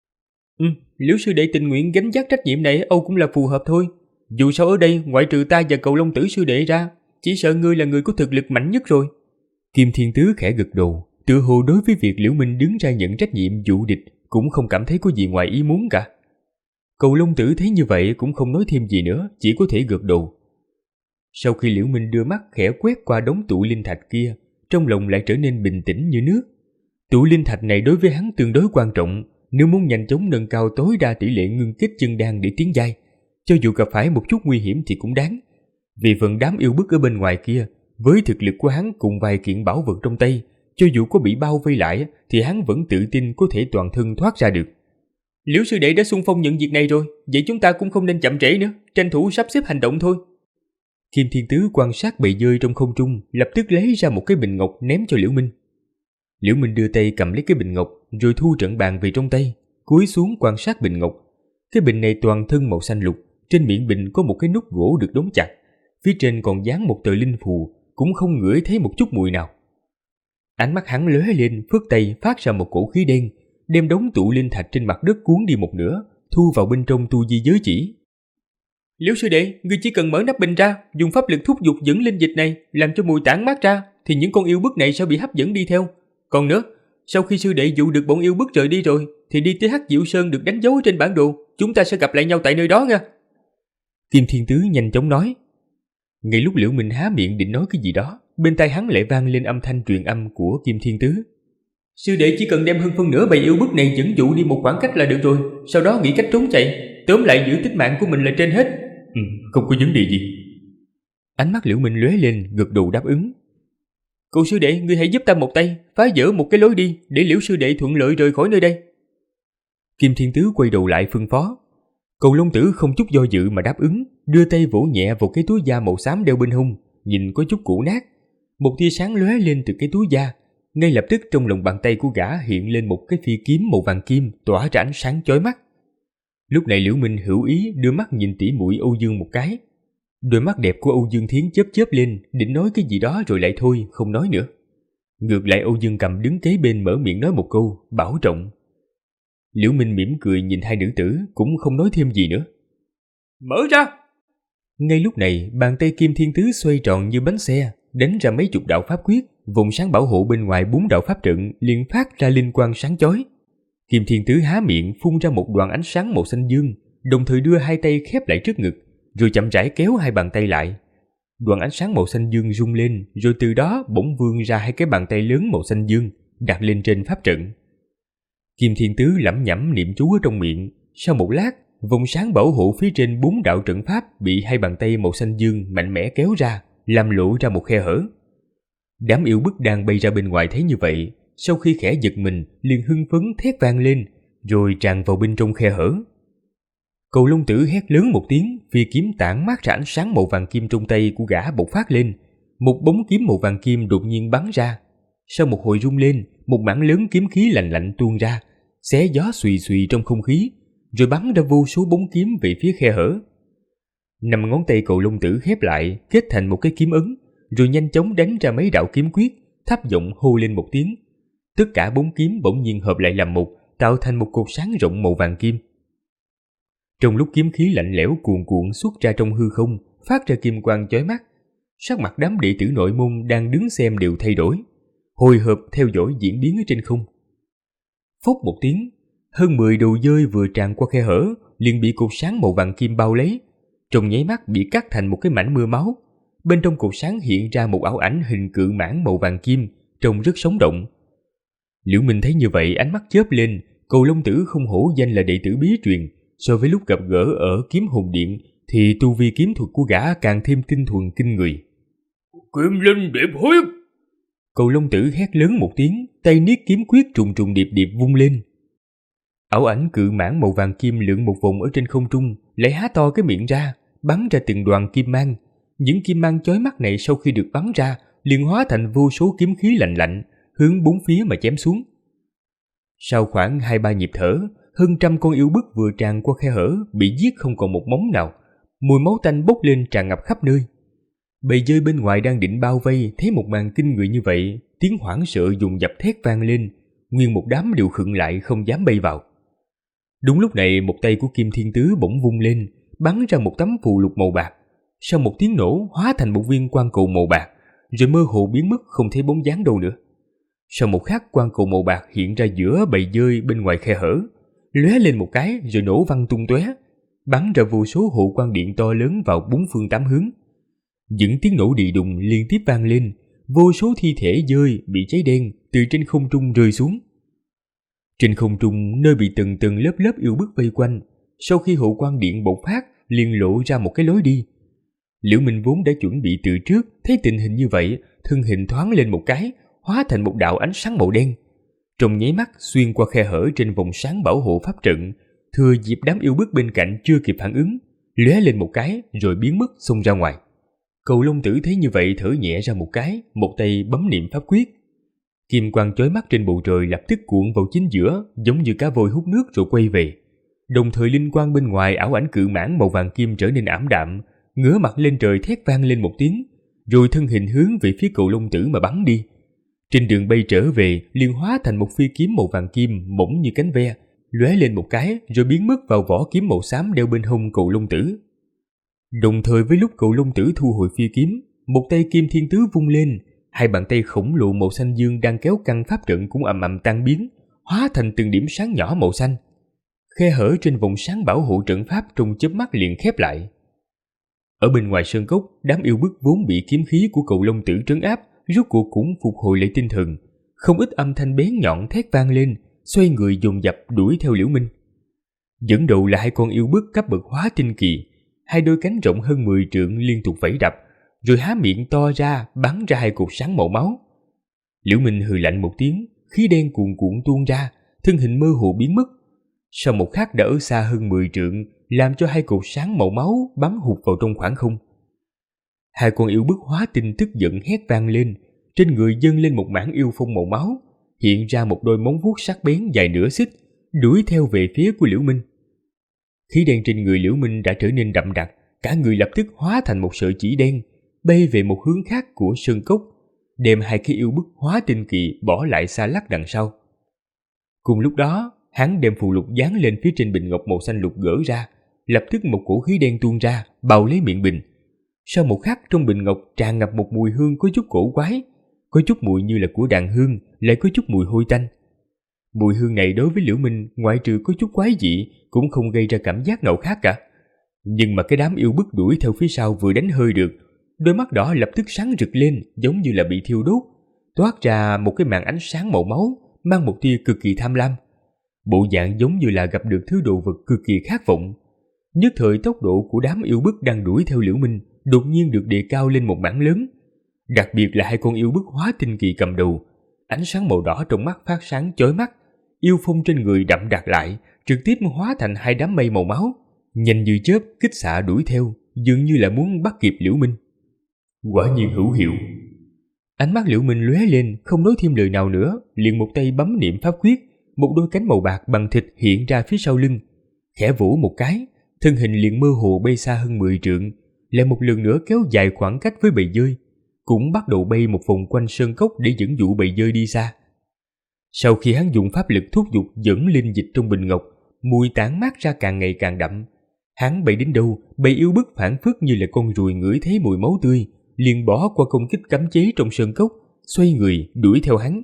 Liễu sư đệ tình nguyện gánh vác trách nhiệm này Âu cũng là phù hợp thôi. Dù sao ở đây ngoại trừ ta và Cầu Long Tử sư đệ ra, chỉ sợ ngươi là người có thực lực mạnh nhất rồi. Kim Thiên Tứ khẽ gật đầu, tựa hồ đối với việc Liễu Minh đứng ra nhận trách nhiệm dụ địch cũng không cảm thấy có gì ngoài ý muốn cả. Cầu Long Tử thấy như vậy cũng không nói thêm gì nữa, chỉ có thể gật đầu. Sau khi Liễu Minh đưa mắt khẽ quét qua đống tụ linh thạch kia, trong lòng lại trở nên bình tĩnh như nước. Tụ linh thạch này đối với hắn tương đối quan trọng, nếu muốn nhanh chóng nâng cao tối đa tỷ lệ ngưng kết chân đan để tiến giai, cho dù gặp phải một chút nguy hiểm thì cũng đáng. Vì phần đám yêu bức ở bên ngoài kia, với thực lực của hắn cùng vài kiện bảo vật trong tay, cho dù có bị bao vây lại thì hắn vẫn tự tin có thể toàn thân thoát ra được. Liễu sư đệ đã xung phong nhận việc này rồi, vậy chúng ta cũng không nên chậm trễ nữa, tranh thủ sắp xếp hành động thôi. Kim Thiên Tứ quan sát bầy dơi trong không trung, lập tức lấy ra một cái bình ngọc ném cho Liễu Minh. Liễu Minh đưa tay cầm lấy cái bình ngọc, rồi thu trận bàn về trong tay, cúi xuống quan sát bình ngọc. Cái bình này toàn thân màu xanh lục, trên miệng bình có một cái nút gỗ được đóng chặt, phía trên còn dán một tờ linh phù, cũng không ngửi thấy một chút mùi nào. Ánh mắt hắn lóe lên, phất tay phát ra một cổ khí đen, đem đống tụ linh thạch trên mặt đất cuốn đi một nửa, thu vào bên trong tu di giới chỉ. Liễu sư đệ, ngươi chỉ cần mở nắp bình ra, dùng pháp lực thúc giục dẫn linh dịch này, làm cho mùi tản mát ra, thì những con yêu bức này sẽ bị hấp dẫn đi theo. Còn nữa, sau khi sư đệ dụ được bọn yêu bức rời đi rồi, thì đi tới Hắc Diệu Sơn được đánh dấu trên bản đồ, chúng ta sẽ gặp lại nhau tại nơi đó nha. Kim Thiên Tứ nhanh chóng nói. Ngay lúc Liễu Minh há miệng định nói cái gì đó, bên tai hắn lại vang lên âm thanh truyền âm của Kim Thiên Tứ. Sư đệ chỉ cần đem hơn phân nửa bầy yêu bức này dẫn dụ đi một khoảng cách là được rồi, sau đó nghĩ cách trốn chạy, tóm lại giữ tính mạng của mình là trên hết. Không có vấn đề gì. Ánh mắt Liễu Minh lóe lên, gật đầu đáp ứng. Cậu sư đệ, ngươi hãy giúp ta một tay, phá vỡ một cái lối đi để Liễu sư đệ thuận lợi rời khỏi nơi đây. Kim Thiên Tứ quay đầu lại phân phó. Cầu Long Tử không chút do dự mà đáp ứng, đưa tay vỗ nhẹ vào cái túi da màu xám đeo bên hông, nhìn có chút cũ nát. Một tia sáng lóe lên từ cái túi da, ngay lập tức trong lòng bàn tay của gã hiện lên một cái phi kiếm màu vàng kim tỏa ra ánh sáng chói mắt. Lúc này Liễu Minh hữu ý đưa mắt nhìn tỉ muội Âu Dương một cái. Đôi mắt đẹp của Âu Dương Thiến chớp chớp lên, định nói cái gì đó rồi lại thôi, không nói nữa. Ngược lại Âu Dương Cầm đứng kế bên mở miệng nói một câu, bảo trọng. Liễu Minh mỉm cười nhìn hai nữ tử, cũng không nói thêm gì nữa. Mở ra! Ngay lúc này, bàn tay Kim Thiên Tứ xoay tròn như bánh xe, đánh ra mấy chục đạo pháp quyết, vùng sáng bảo hộ bên ngoài 4 đạo pháp trận liền phát ra linh quang sáng chói. Kim Thiên Tứ há miệng phun ra một đoàn ánh sáng màu xanh dương, đồng thời đưa hai tay khép lại trước ngực, rồi chậm rãi kéo hai bàn tay lại. Đoàn ánh sáng màu xanh dương rung lên, rồi từ đó bỗng vươn ra hai cái bàn tay lớn màu xanh dương, đặt lên trên pháp trận. Kim Thiên Tứ lẩm nhẩm niệm chú ở trong miệng, sau một lát, vòng sáng bảo hộ phía trên 4 đạo trận pháp bị hai bàn tay màu xanh dương mạnh mẽ kéo ra, làm lộ ra một khe hở. Đám yêu bức đang bay ra bên ngoài thấy như vậy, sau khi khẽ giật mình, liền hưng phấn thét vang lên, rồi tràn vào bên trong khe hở. Cầu Long Tử hét lớn một tiếng, phi kiếm tản mát ra ánh sáng màu vàng kim trong tay của gã bộc phát lên, một bóng kiếm màu vàng kim đột nhiên bắn ra. Sau một hồi rung lên, một mảng lớn kiếm khí lạnh lạnh tuôn ra, xé gió xùy xùy trong không khí, rồi bắn ra vô số bóng kiếm về phía khe hở. 5 ngón tay Cầu Long Tử khép lại, kết thành một cái kiếm ấn, rồi nhanh chóng đánh ra mấy đạo kiếm quyết, thấp giọng hô lên một tiếng. Tất cả bóng kiếm bỗng nhiên hợp lại làm một, tạo thành một cột sáng rộng màu vàng kim. Trong lúc kiếm khí lạnh lẽo cuồn cuộn xuất ra trong hư không, phát ra kim quang chói mắt, sắc mặt đám đệ tử nội môn đang đứng xem đều thay đổi, hồi hộp theo dõi diễn biến ở trên không. Phốc một tiếng, hơn 10 đầu dơi vừa tràn qua khe hở liền bị cột sáng màu vàng kim bao lấy, trong nháy mắt bị cắt thành một cái mảnh mưa máu. Bên trong cột sáng hiện ra một ảo ảnh hình cự mãng màu vàng kim, trông rất sống động. Liễu Minh thấy như vậy ánh mắt chớp lên, Cầu Long Tử không hổ danh là đệ tử bí truyền, so với lúc gặp gỡ ở Kiếm Hồn Điện thì tu vi kiếm thuật của gã càng thêm tinh thuần kinh người. Kiếm linh điệp huyết! Cầu Long Tử hét lớn một tiếng, tay niết kiếm quyết trùng trùng điệp điệp vung lên. Ảo ảnh cự mãng màu vàng kim lượn một vòng ở trên không trung, lại há to cái miệng ra, bắn ra từng đoàn kim mang. Những kim mang chói mắt này sau khi được bắn ra, liền hóa thành vô số kiếm khí lạnh lạnh, hướng bốn phía mà chém xuống. Sau khoảng 2-3 nhịp thở, hơn 100 con yêu bức vừa tràn qua khe hở bị giết không còn một móng nào, mùi máu tanh bốc lên tràn ngập khắp nơi. Bầy dơi bên ngoài đang định bao vây thấy một màn kinh người như vậy, tiếng hoảng sợ dồn dập thét vang lên, nguyên một đám đều khựng lại không dám bay vào. Đúng lúc này một tay của Kim Thiên Tứ bỗng vung lên, bắn ra một tấm phù lục màu bạc. Sau một tiếng nổ hóa thành một viên quang cầu màu bạc, rồi mơ hồ biến mất không thấy bóng dáng đâu nữa. Sau một khắc quang cầu màu bạc hiện ra giữa bầy dơi bên ngoài khe hở, lóe lên một cái rồi nổ văng tung tóe, bắn ra vô số hộ quang điện to lớn vào 4 phương 8 hướng. Những tiếng nổ đì đùng liên tiếp vang lên, vô số thi thể dơi bị cháy đen từ trên không trung rơi xuống. Trên không trung nơi bị từng từng lớp lớp yêu bức vây quanh, sau khi hộ quang điện bộc phát liền lộ ra một cái lối đi. Liễu Minh vốn đã chuẩn bị từ trước, thấy tình hình như vậy, thân hình thoáng lên một cái, hóa thành một đạo ánh sáng màu đen. Trong nháy mắt xuyên qua khe hở trên vòng sáng bảo hộ pháp trận, thừa dịp đám yêu bức bên cạnh chưa kịp phản ứng, lóe lên một cái rồi biến mất xông ra ngoài. Cầu Long Tử thấy như vậy thở nhẹ ra một cái, một tay bấm niệm pháp quyết. Kim quang chói mắt trên bầu trời lập tức cuộn vào chính giữa, giống như cá voi hút nước rồi quay về. Đồng thời linh quang bên ngoài ảo ảnh cự mãng màu vàng kim trở nên ảm đạm, ngửa mặt lên trời thét vang lên một tiếng, rồi thân hình hướng về phía Cầu Long Tử mà bắn đi. Trên đường bay trở về liền hóa thành một phi kiếm màu vàng kim mỏng như cánh ve, lóe lên một cái rồi biến mất vào vỏ kiếm màu xám đeo bên hông Cựu Long Tử. Đồng thời với lúc Cựu Long Tử thu hồi phi kiếm, một tay Kim Thiên Tứ vung lên, hai bàn tay khổng lồ màu xanh dương đang kéo căng pháp trận cũng ầm ầm tan biến, hóa thành từng điểm sáng nhỏ màu xanh. Khe hở trên vòng sáng bảo hộ trận pháp trong chớp mắt liền khép lại. Ở bên ngoài sơn cốc, đám yêu bức vốn bị kiếm khí của Cựu Long Tử trấn áp, rốt cuộc cũng phục hồi lại tinh thần, không ít âm thanh bén nhọn thét vang lên, xoay người dồn dập đuổi theo Liễu Minh. Dẫn đầu là hai con yêu bức cấp bậc hóa tinh kỳ, hai đôi cánh rộng hơn 10 trượng liên tục vẫy đập, rồi há miệng to ra bắn ra hai cột sáng màu máu. Liễu Minh hừ lạnh một tiếng, khí đen cuồn cuộn tuôn ra, thân hình mơ hồ biến mất. Sau một khắc đã ở xa hơn 10 trượng, làm cho hai cột sáng màu máu bắn hụt vào trong khoảng không. Hai con yêu bức hóa tinh tức giận hét vang lên, trên người dâng lên một mảng yêu phong màu máu, hiện ra một đôi móng vuốt sắc bén dài nửa xích, đuổi theo về phía của Liễu Minh. Khí đen trên người Liễu Minh đã trở nên đậm đặc, cả người lập tức hóa thành một sợi chỉ đen, bay về một hướng khác của sơn cốc, đem hai cái yêu bức hóa tinh kỳ bỏ lại xa lắc đằng sau. Cùng lúc đó, hắn đem phù lục dán lên phía trên bình ngọc màu xanh lục gỡ ra, lập tức một cổ khí đen tuôn ra, bao lấy miệng bình. Sau một khắc, trong bình ngọc tràn ngập một mùi hương có chút cổ quái, có chút mùi như là của đàn hương, lại có chút mùi hôi tanh. Mùi hương này đối với Liễu Minh, ngoại trừ có chút quái dị, cũng không gây ra cảm giác nào khác cả. Nhưng mà cái đám yêu bức đuổi theo phía sau vừa đánh hơi được, đôi mắt đỏ lập tức sáng rực lên, giống như là bị thiêu đốt, toát ra một cái màn ánh sáng màu máu, mang một tia cực kỳ tham lam. Bộ dạng giống như là gặp được thứ đồ vật cực kỳ khát vọng. Nhất thời tốc độ của đám yêu bức đang đuổi theo Liễu Minh đột nhiên được đề cao lên một mảng lớn. Đặc biệt là hai con yêu bức hóa tinh kỳ cầm đầu, ánh sáng màu đỏ trong mắt phát sáng chói mắt, yêu phong trên người đậm đặc lại, trực tiếp hóa thành hai đám mây màu máu, nhanh như chớp kích xạ đuổi theo, dường như là muốn bắt kịp Liễu Minh. Quả nhiên hữu hiệu. Ánh mắt Liễu Minh lóe lên, không nói thêm lời nào nữa, liền một tay bấm niệm pháp quyết, một đôi cánh màu bạc bằng thịt hiện ra phía sau lưng, khẽ vỗ một cái, thân hình liền mơ hồ bay xa hơn 10 trượng, lại một lần nữa kéo dài khoảng cách với bầy dơi, cũng bắt đầu bay một vòng quanh sơn cốc để dẫn dụ bầy dơi đi xa. Sau khi hắn dùng pháp lực thúc giục dẫn linh dịch trong bình ngọc, mùi tản mát ra càng ngày càng đậm. Hắn bay đến đâu, bầy yêu bức phản phất như là con ruồi ngửi thấy mùi máu tươi, liền bỏ qua công kích cấm chế trong sơn cốc, xoay người đuổi theo hắn.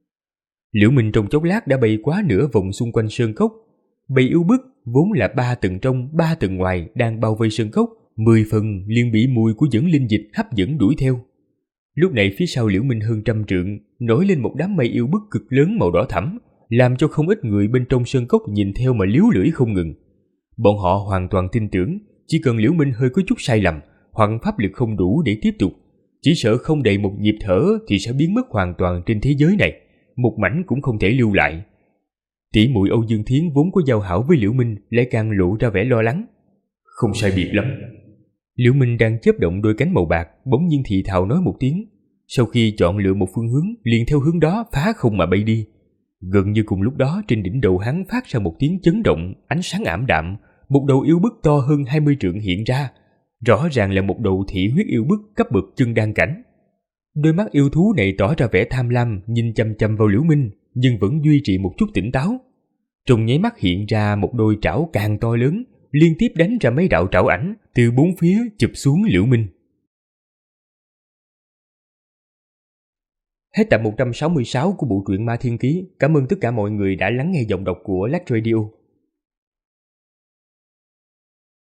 Liễu Minh trong chốc lát đã bay quá nửa vòng xung quanh sơn cốc. Bầy yêu bức vốn là 3 tầng trong 3 tầng ngoài đang bao vây sơn cốc, 10 phần liền bị mùi của dẫn linh dịch hấp dẫn đuổi theo. Lúc này phía sau Liễu Minh hơn 100 trượng nổi lên một đám mây yêu bức cực lớn màu đỏ thẫm, làm cho không ít người bên trong sơn cốc nhìn theo mà líu lưỡi không ngừng. Bọn họ hoàn toàn tin tưởng, chỉ cần Liễu Minh hơi có chút sai lầm hoặc pháp lực không đủ để tiếp tục, chỉ sợ không đầy một nhịp thở thì sẽ biến mất hoàn toàn trên thế giới này, một mảnh cũng không thể lưu lại. Tỷ muội Âu Dương Thiến vốn có giao hảo với Liễu Minh lại càng lộ ra vẻ lo lắng. Không sai biệt lắm. Liễu Minh đang chớp động đôi cánh màu bạc, bỗng nhiên thì thào nói một tiếng. Sau khi chọn lựa một phương hướng, liền theo hướng đó phá không mà bay đi. Gần như cùng lúc đó, trên đỉnh đầu hắn phát ra một tiếng chấn động, ánh sáng ảm đạm, một đầu yêu bức to hơn 20 trượng hiện ra, rõ ràng là một đầu thị huyết yêu bức cấp bậc chân đan cảnh. Đôi mắt yêu thú này tỏ ra vẻ tham lam, nhìn chằm chằm vào Liễu Minh, nhưng vẫn duy trì một chút tỉnh táo. Trong nháy mắt hiện ra một đôi trảo càng to lớn, liên tiếp đánh ra mấy đạo trảo ảnh từ bốn phía chụp xuống Liễu Minh. Hết tập 166 của bộ truyện Ma Thiên Ký. Cảm ơn tất cả mọi người đã lắng nghe giọng đọc của Lách Radio.